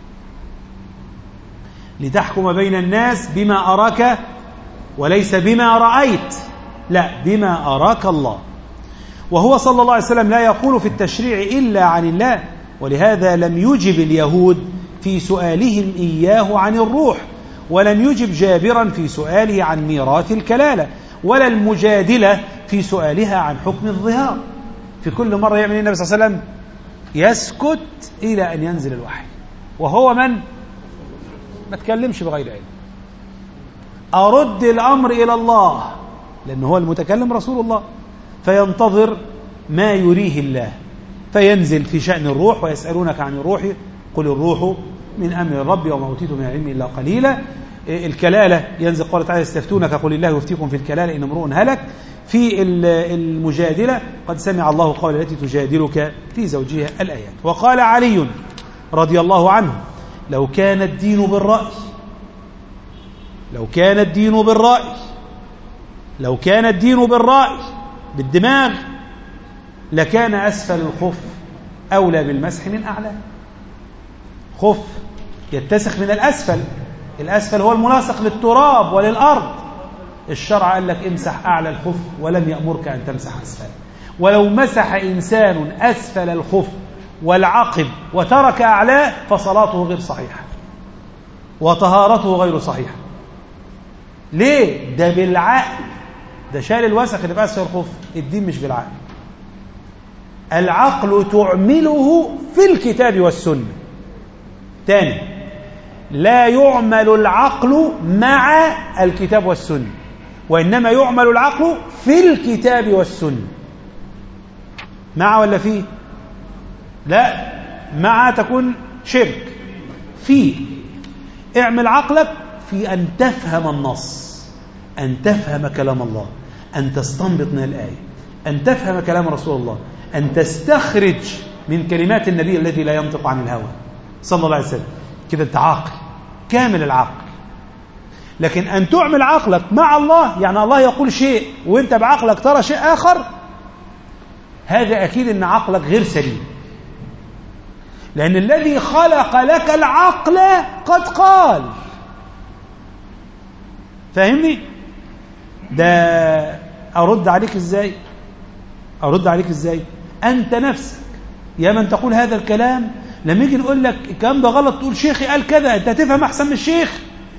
لتحكم بين الناس بما أراك، وليس بما رأيت، لا، بما أراك الله. وهو صلى الله عليه وسلم لا يقول في التشريع إلا عن الله، ولهذا لم يجب اليهود في سؤالهم إياه عن الروح، ولم يجب جابرا في سؤاله عن ميراث الكلالة، ولا المجادلة في سؤالها عن حكم الظهار. في كل مرة يعمل النبي صلى الله عليه وسلم يسكت إلى أن ينزل الوحي، وهو ما تكلمش بغير علم. أرد الأمر إلى الله، لأنه هو المتكلم رسول الله، فينتظر ما يريه الله، فينزل في شأن الروح: ويسألونك عن الروح قل الروح من أمر ربي وما أوتيتم من العلم إلا قليلا. الكلالة ينزل قال تعالى: يستفتونك قل الله يفتيكم في الكلالة إن امرؤ هلك. في المجادلة: قد سمع الله قول التي تجادلك في زوجها، الآيات. وقال علي رضي الله عنه: لو كان الدين بالرأي، لو كان الدين بالرأي، لو كان الدين بالرأي بالدماغ لكان أسفل الخف أولى بالمسح من أعلى. خف يتسخ من الأسفل، الأسفل هو الملاصق للتراب وللأرض. الشرع قال لك امسح أعلى الخف ولم يأمرك أن تمسح أسفل. ولو مسح إنسان أسفل الخف والعقب وترك أعلاه فصلاته غير صحيحة وطهارته غير صحيحة. ليه؟ ده بالعقل، ده شال الوسخ اللي في أسفل الخف. الدين مش بالعقل، العقل تعمله في الكتاب والسنة. تاني، لا يعمل العقل مع الكتاب والسنة، وإنما يعمل العقل في الكتاب والسنة. مع ولا فيه؟ لا، مع تكون شرك. فيه اعمل عقلك في أن تفهم النص، أن تفهم كلام الله، أن تستنبط من الآية، أن تفهم كلام رسول الله، أن تستخرج من كلمات النبي الذي لا ينطق عن الهوى صلى الله عليه وسلم. كده أنت عاقل كامل العقل. لكن أن تعمل عقلك مع الله، يعني الله يقول شيء وأنت بعقلك ترى شيء آخر، هذا أكيد أن عقلك غير سليم، لأن الذي خلق لك العقل قد قال. فاهمني؟ ده أرد عليك إزاي؟ أرد عليك إزاي؟ أنت نفسك يا من تقول هذا الكلام، لما يجي نقول لك الكلام ده غلط تقول شيخي قال كذا، أنت هتفهم أحسن من الشيخ.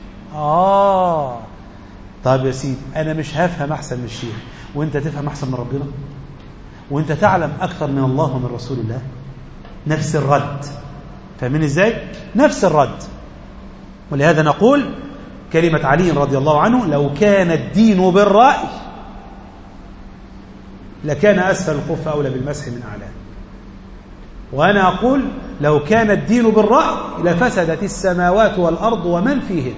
طيب يا سيدي، أنا مش هفهم أحسن من الشيخ وأنت تفهم أحسن من ربنا، وأنت تعلم أكثر من الله ومن رسول الله. نفس الرد. فاهمين إزاي؟ نفس الرد. ولهذا نقول كلمة علي رضي الله عنه: لو كان الدين بالرأي لكان أسفل الخف أولى بالمسح من أعلاه. وأنا أقول: لو كان الدين بالرأي لفسدت السماوات والأرض ومن فيهن.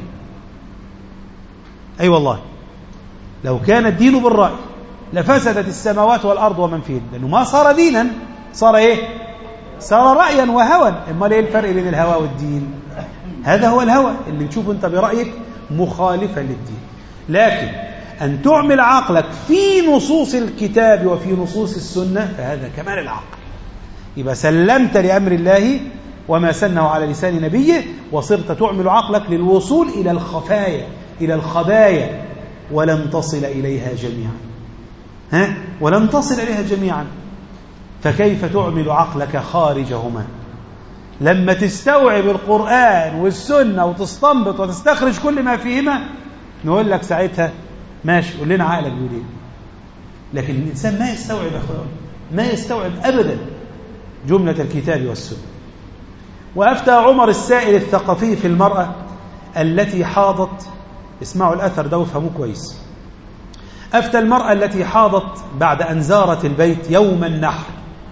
أي والله، لو كان الدين بالرأي لفسدت السماوات والأرض ومن فيهن، لأنه ما صار دينا، صار إيه؟ صار رأيا وهوى. إما إيه الفرق بين الهوى والدين؟ هذا هو الهوى اللي تشوفه أنت برأيك مخالفا للدين. لكن أن تعمل عقلك في نصوص الكتاب وفي نصوص السنة فهذا كمال العقل. يبقى سلمت لأمر الله وما سنه على لسان نبيه، وصرت تعمل عقلك للوصول إلى الخفايا، إلى الخبايا، ولن تصل إليها جميعا. ولن تصل إليها جميعا. فكيف تعمل عقلك خارجهما؟ لما تستوعب القرآن والسنة وتستنبط وتستخرج كل ما فيهما، نقول لك ساعتها ماشي، قول لنا عقلك بيقول ايه. لكن الإنسان ما يستوعب، ما يستوعب أبدا جملة الكتاب والسنة. وأفتى عمر السائل الثقفي في المرأة التي حاضت، اسمعوا الأثر ده وافهموه كويس. أفتى المرأة التي حاضت بعد أن زارت البيت يوم النحر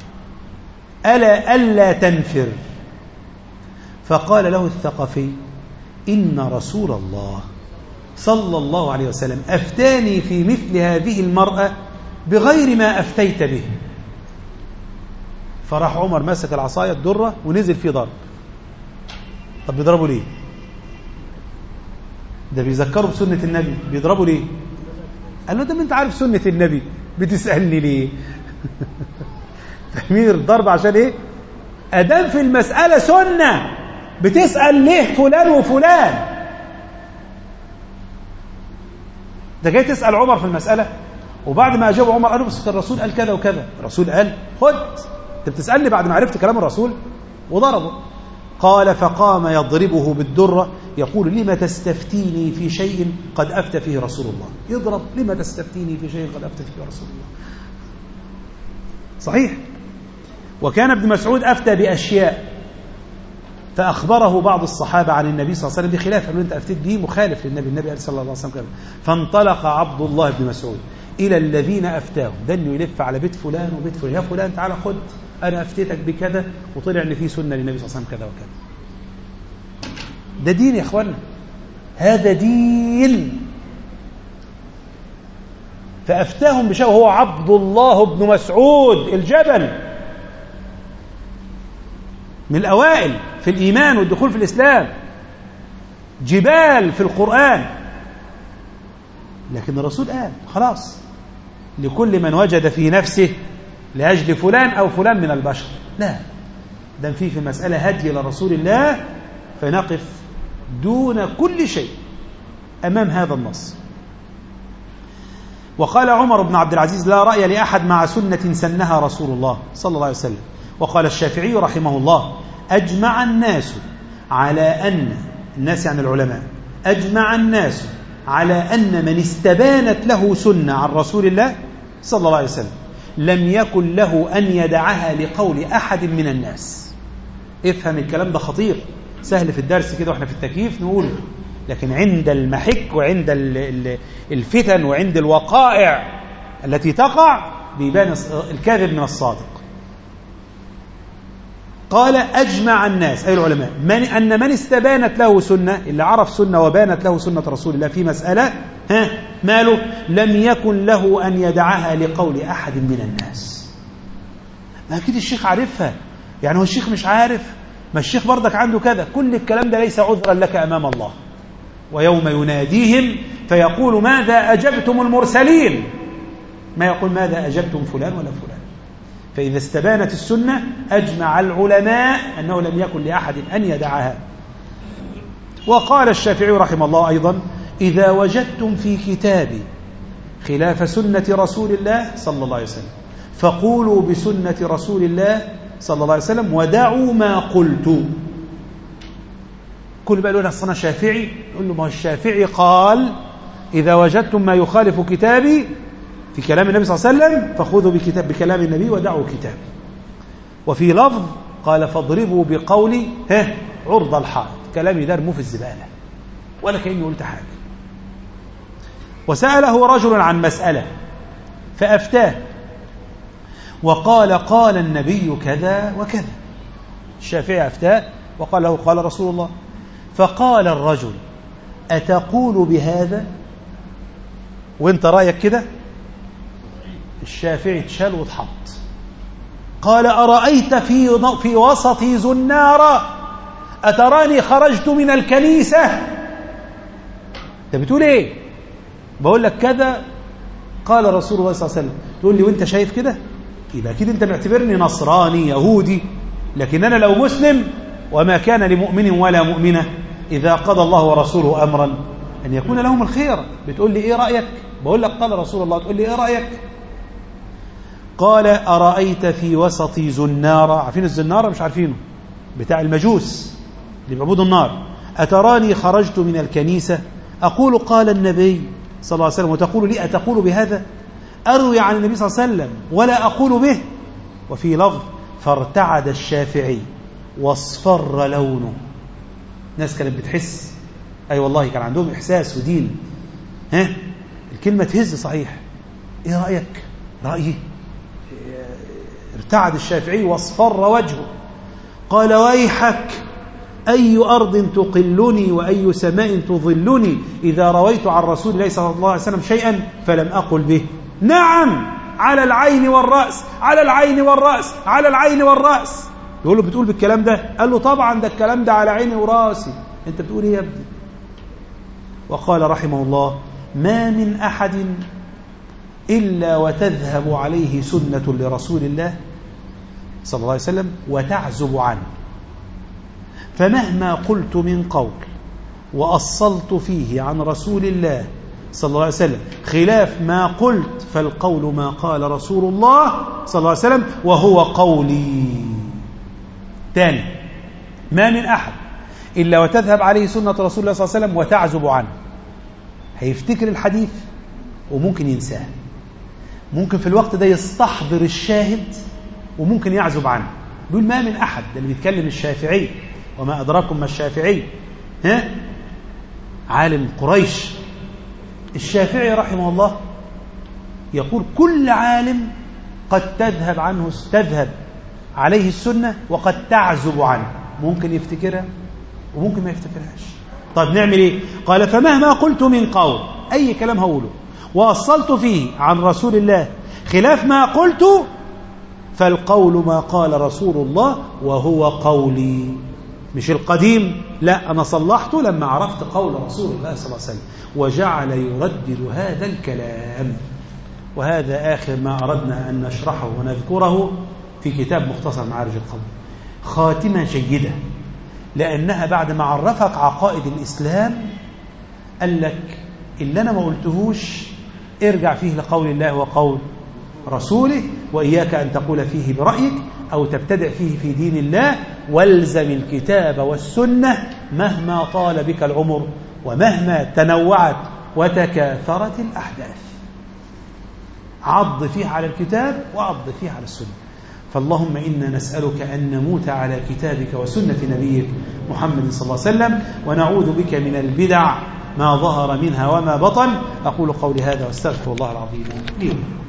ألا تنفر، فقال له الثقفي: إن رسول الله صلى الله عليه وسلم أفتاني في مثل هذه المرأة بغير ما أفتيت به. فراح عمر مسك العصاية الدرة ونزل في ضرب. طب بيضربوا ليه؟ ده بيذكروا بسنة النبي، بيضربوا ليه؟ قال له: ده انت عارف سنة النبي، بتسألني ليه؟ تحمير الضرب عشان ايه؟ أدام في المسألة سنة، بتسأل ليه فلان وفلان؟ ده جاي تسأل عمر في المسألة، وبعد ما أجاب عمر قال له: بس الرسول قال كذا وكذا. الرسول قال خد، انت بتسألني بعد ما عرفت كلام الرسول؟ وضربه. قال: فقام يضربه بالدرة يقول: لما تستفتيني في شيء قد أفتى فيه رسول الله؟ يضرب: لما تستفتيني في شيء قد أفتى فيه رسول الله؟ صحيح. وكان ابن مسعود أفتى بأشياء فأخبره بعض الصحابة عن النبي صلى الله عليه وسلم بخلافه، قالوا: أنت أفتيت به مخالف للنبي، النبي صلى الله عليه وسلم. فانطلق عبد الله بن مسعود إلى الذين أفتاهم، ده إنه يلف على بيت فلان وبيت فلان، يا فلان تعالى خد أنا أفتيتك بكذا وطلع إن في سنة للنبي صلى الله عليه وسلم كذا وكذا. ده دين يا إخوانا، هذا دين. فأفتاهم بشيء وهو عبد الله بن مسعود الجبل، من الأوائل في الإيمان والدخول في الإسلام، جبال في القرآن. لكن الرسول قال خلاص لكل من وجد في نفسه لأجل فلان أو فلان من البشر. لا، ده في المسألة هدي لرسول الله، فنقف دون كل شيء أمام هذا النص. وقال عمر بن عبد العزيز: لا رأي لأحد مع سنة سنها رسول الله صلى الله عليه وسلم. وقال الشافعي رحمه الله: أجمع الناس على أن، الناس يعني العلماء، أجمع الناس على أن من استبانت له سنة عن رسول الله صلى الله عليه وسلم لم يكن له أن يدعها لقول أحد من الناس. افهم الكلام ده خطير، سهل في الدرس كده وإحنا في التكييف نقوله، لكن عند المحك وعند الفتن وعند الوقائع التي تقع بيبان الكاذب من الصادق. قال: أجمع الناس أي العلماء أن من استبانت له سنة، اللي عرف سنة وبانت له سنة رسول الله في مسألة، ماله؟ لم يكن له أن يدعها لقول أحد من الناس. ما أكيد الشيخ عارفها، يعني هو الشيخ مش عارف؟ ما الشيخ برضك عنده كذا. كل الكلام ده ليس عذرا لك أمام الله، ويوم يناديهم فيقول: ماذا أجبتم المرسلين؟ ما يقول ماذا أجبتم فلان ولا فلان. فإذا استبانت السنة أجمع العلماء أنه لم يكن لأحد أن يدعها. وقال الشافعي رحمه الله أيضا: إذا وجدتم في كتابي خلاف سنة رسول الله صلى الله عليه وسلم فقولوا بسنة رسول الله صلى الله عليه وسلم ودعوا ما قلت. كل بقى يقول أصلا شافعي، يقول له ما الشافعي قال: إذا وجدتم ما يخالف كتابي في كلام النبي صلى الله عليه وسلم فخذوا بكلام النبي ودعوا كتابي. وفي لفظ قال: فاضربوا بقولي عرض الحائط، كلامي ده ارموه في الزبالة ولا كأني قلت حاجة. وسأله رجل عن مسألة فأفتاه وقال: قال النبي كذا وكذا. الشافعي أفتاه وقال له: قال رسول الله. فقال الرجل: أتقول بهذا وانت رأيك كده؟ الشافعي اتشال واتحط. قال: أرأيت في وسطي زنارا أتراني خرجت من الكنيسة؟ انت بتقول ايه؟ بقول لك كذا قال رسول الله صلى الله عليه وسلم. تقول لي وانت شايف كده؟ يبقى اكيد انت معتبرني نصراني يهودي، لكن انا لو مسلم وما كان لمؤمن ولا مؤمنة إذا قضى الله ورسوله أمرا أن يكون لهم الخير. بتقول لي إيه رأيك؟ بقول لك قال رسول الله، تقول لي إيه رأيك؟ قال: أرأيت في وسطي زنارا. عارفين الزنارة؟ مش عارفينه؟ بتاع المجوس اللي بيعبدوا النار. أتراني خرجت من الكنيسة أقول قال النبي صلى الله عليه وسلم وتقول لي أتقول بهذا؟ أروي عن النبي صلى الله عليه وسلم ولا أقول به. وفي لفظ: فارتعد الشافعي واصفر لونه. ناس كانت بتحس، أي والله كان عندهم إحساس ودين. الكلمة تهز صحيح. إيه رأيك؟ رأيي. ارتعد الشافعي واصفر وجهه. قال: ويحك، أي أرض تقلني وأي سماء تظلني إذا رويت عن رسول الله صلى الله عليه وسلم شيئا فلم أقل به. نعم، على العين والرأس، على العين والرأس، على العين والرأس. يقول له: بتقول بالكلام ده؟ قال له: طبعا ده الكلام ده على عيني وراسي. انت بتقول ايه يا ابني؟ وقال رحمه الله: ما من أحد إلا وتذهب عليه سنة لرسول الله صلى الله عليه وسلم وتعزب عنه، فمهما قلت من قول وأصلت فيه عن رسول الله صلى الله عليه وسلم خلاف ما قلت فالقول ما قال رسول الله صلى الله عليه وسلم وهو قولي. ثاني: ما من أحد إلا وتذهب عليه سنة رسول الله صلى الله عليه وسلم وتعزب عنه. هيفتكر الحديث وممكن ينساه، ممكن في الوقت ده يستحضر الشاهد وممكن يعزب عنه. بيقول ما من أحد، ده اللي بيتكلم الشافعي، وما أدراكم ما الشافعي، عالم قريش. الشافعي رحمه الله يقول كل عالم قد تذهب عليه السنة وقد تعزب عنه، ممكن يفتكرها وممكن ما يفتكرهاش. طيب نعمل ايه؟ قال فمهما قلت من قول، أي كلام هقوله وأصلت فيه عن رسول الله خلاف ما قلت، فالقول ما قال رسول الله وهو قولي، مش القديم، لا أنا صلحته لما عرفت قول رسول الله صلى الله عليه وسلم. وجعل يردد هذا الكلام. وهذا آخر ما أردنا أن نشرحه ونذكره في كتاب مختصر معارج القبول. خاتمة جيدة، لأنها بعد ما عرفك عقائد الإسلام قال لك اللي أنا ما قلتهوش ارجع فيه لقول الله وقول رسوله، وإياك أن تقول فيه برأيك أو تبتدع فيه في دين الله، والزم الكتاب والسنة مهما طال بك العمر ومهما تنوعت وتكاثرت الأحداث. عض فيه على الكتاب وعض فيه على السنة. فاللهم إنا نسألك أن نموت على كتابك وسنة نبيك محمد صلى الله عليه وسلم، ونعوذ بك من البدع ما ظهر منها وما بطن. أقول قولي هذا واستغفر الله العظيم لي.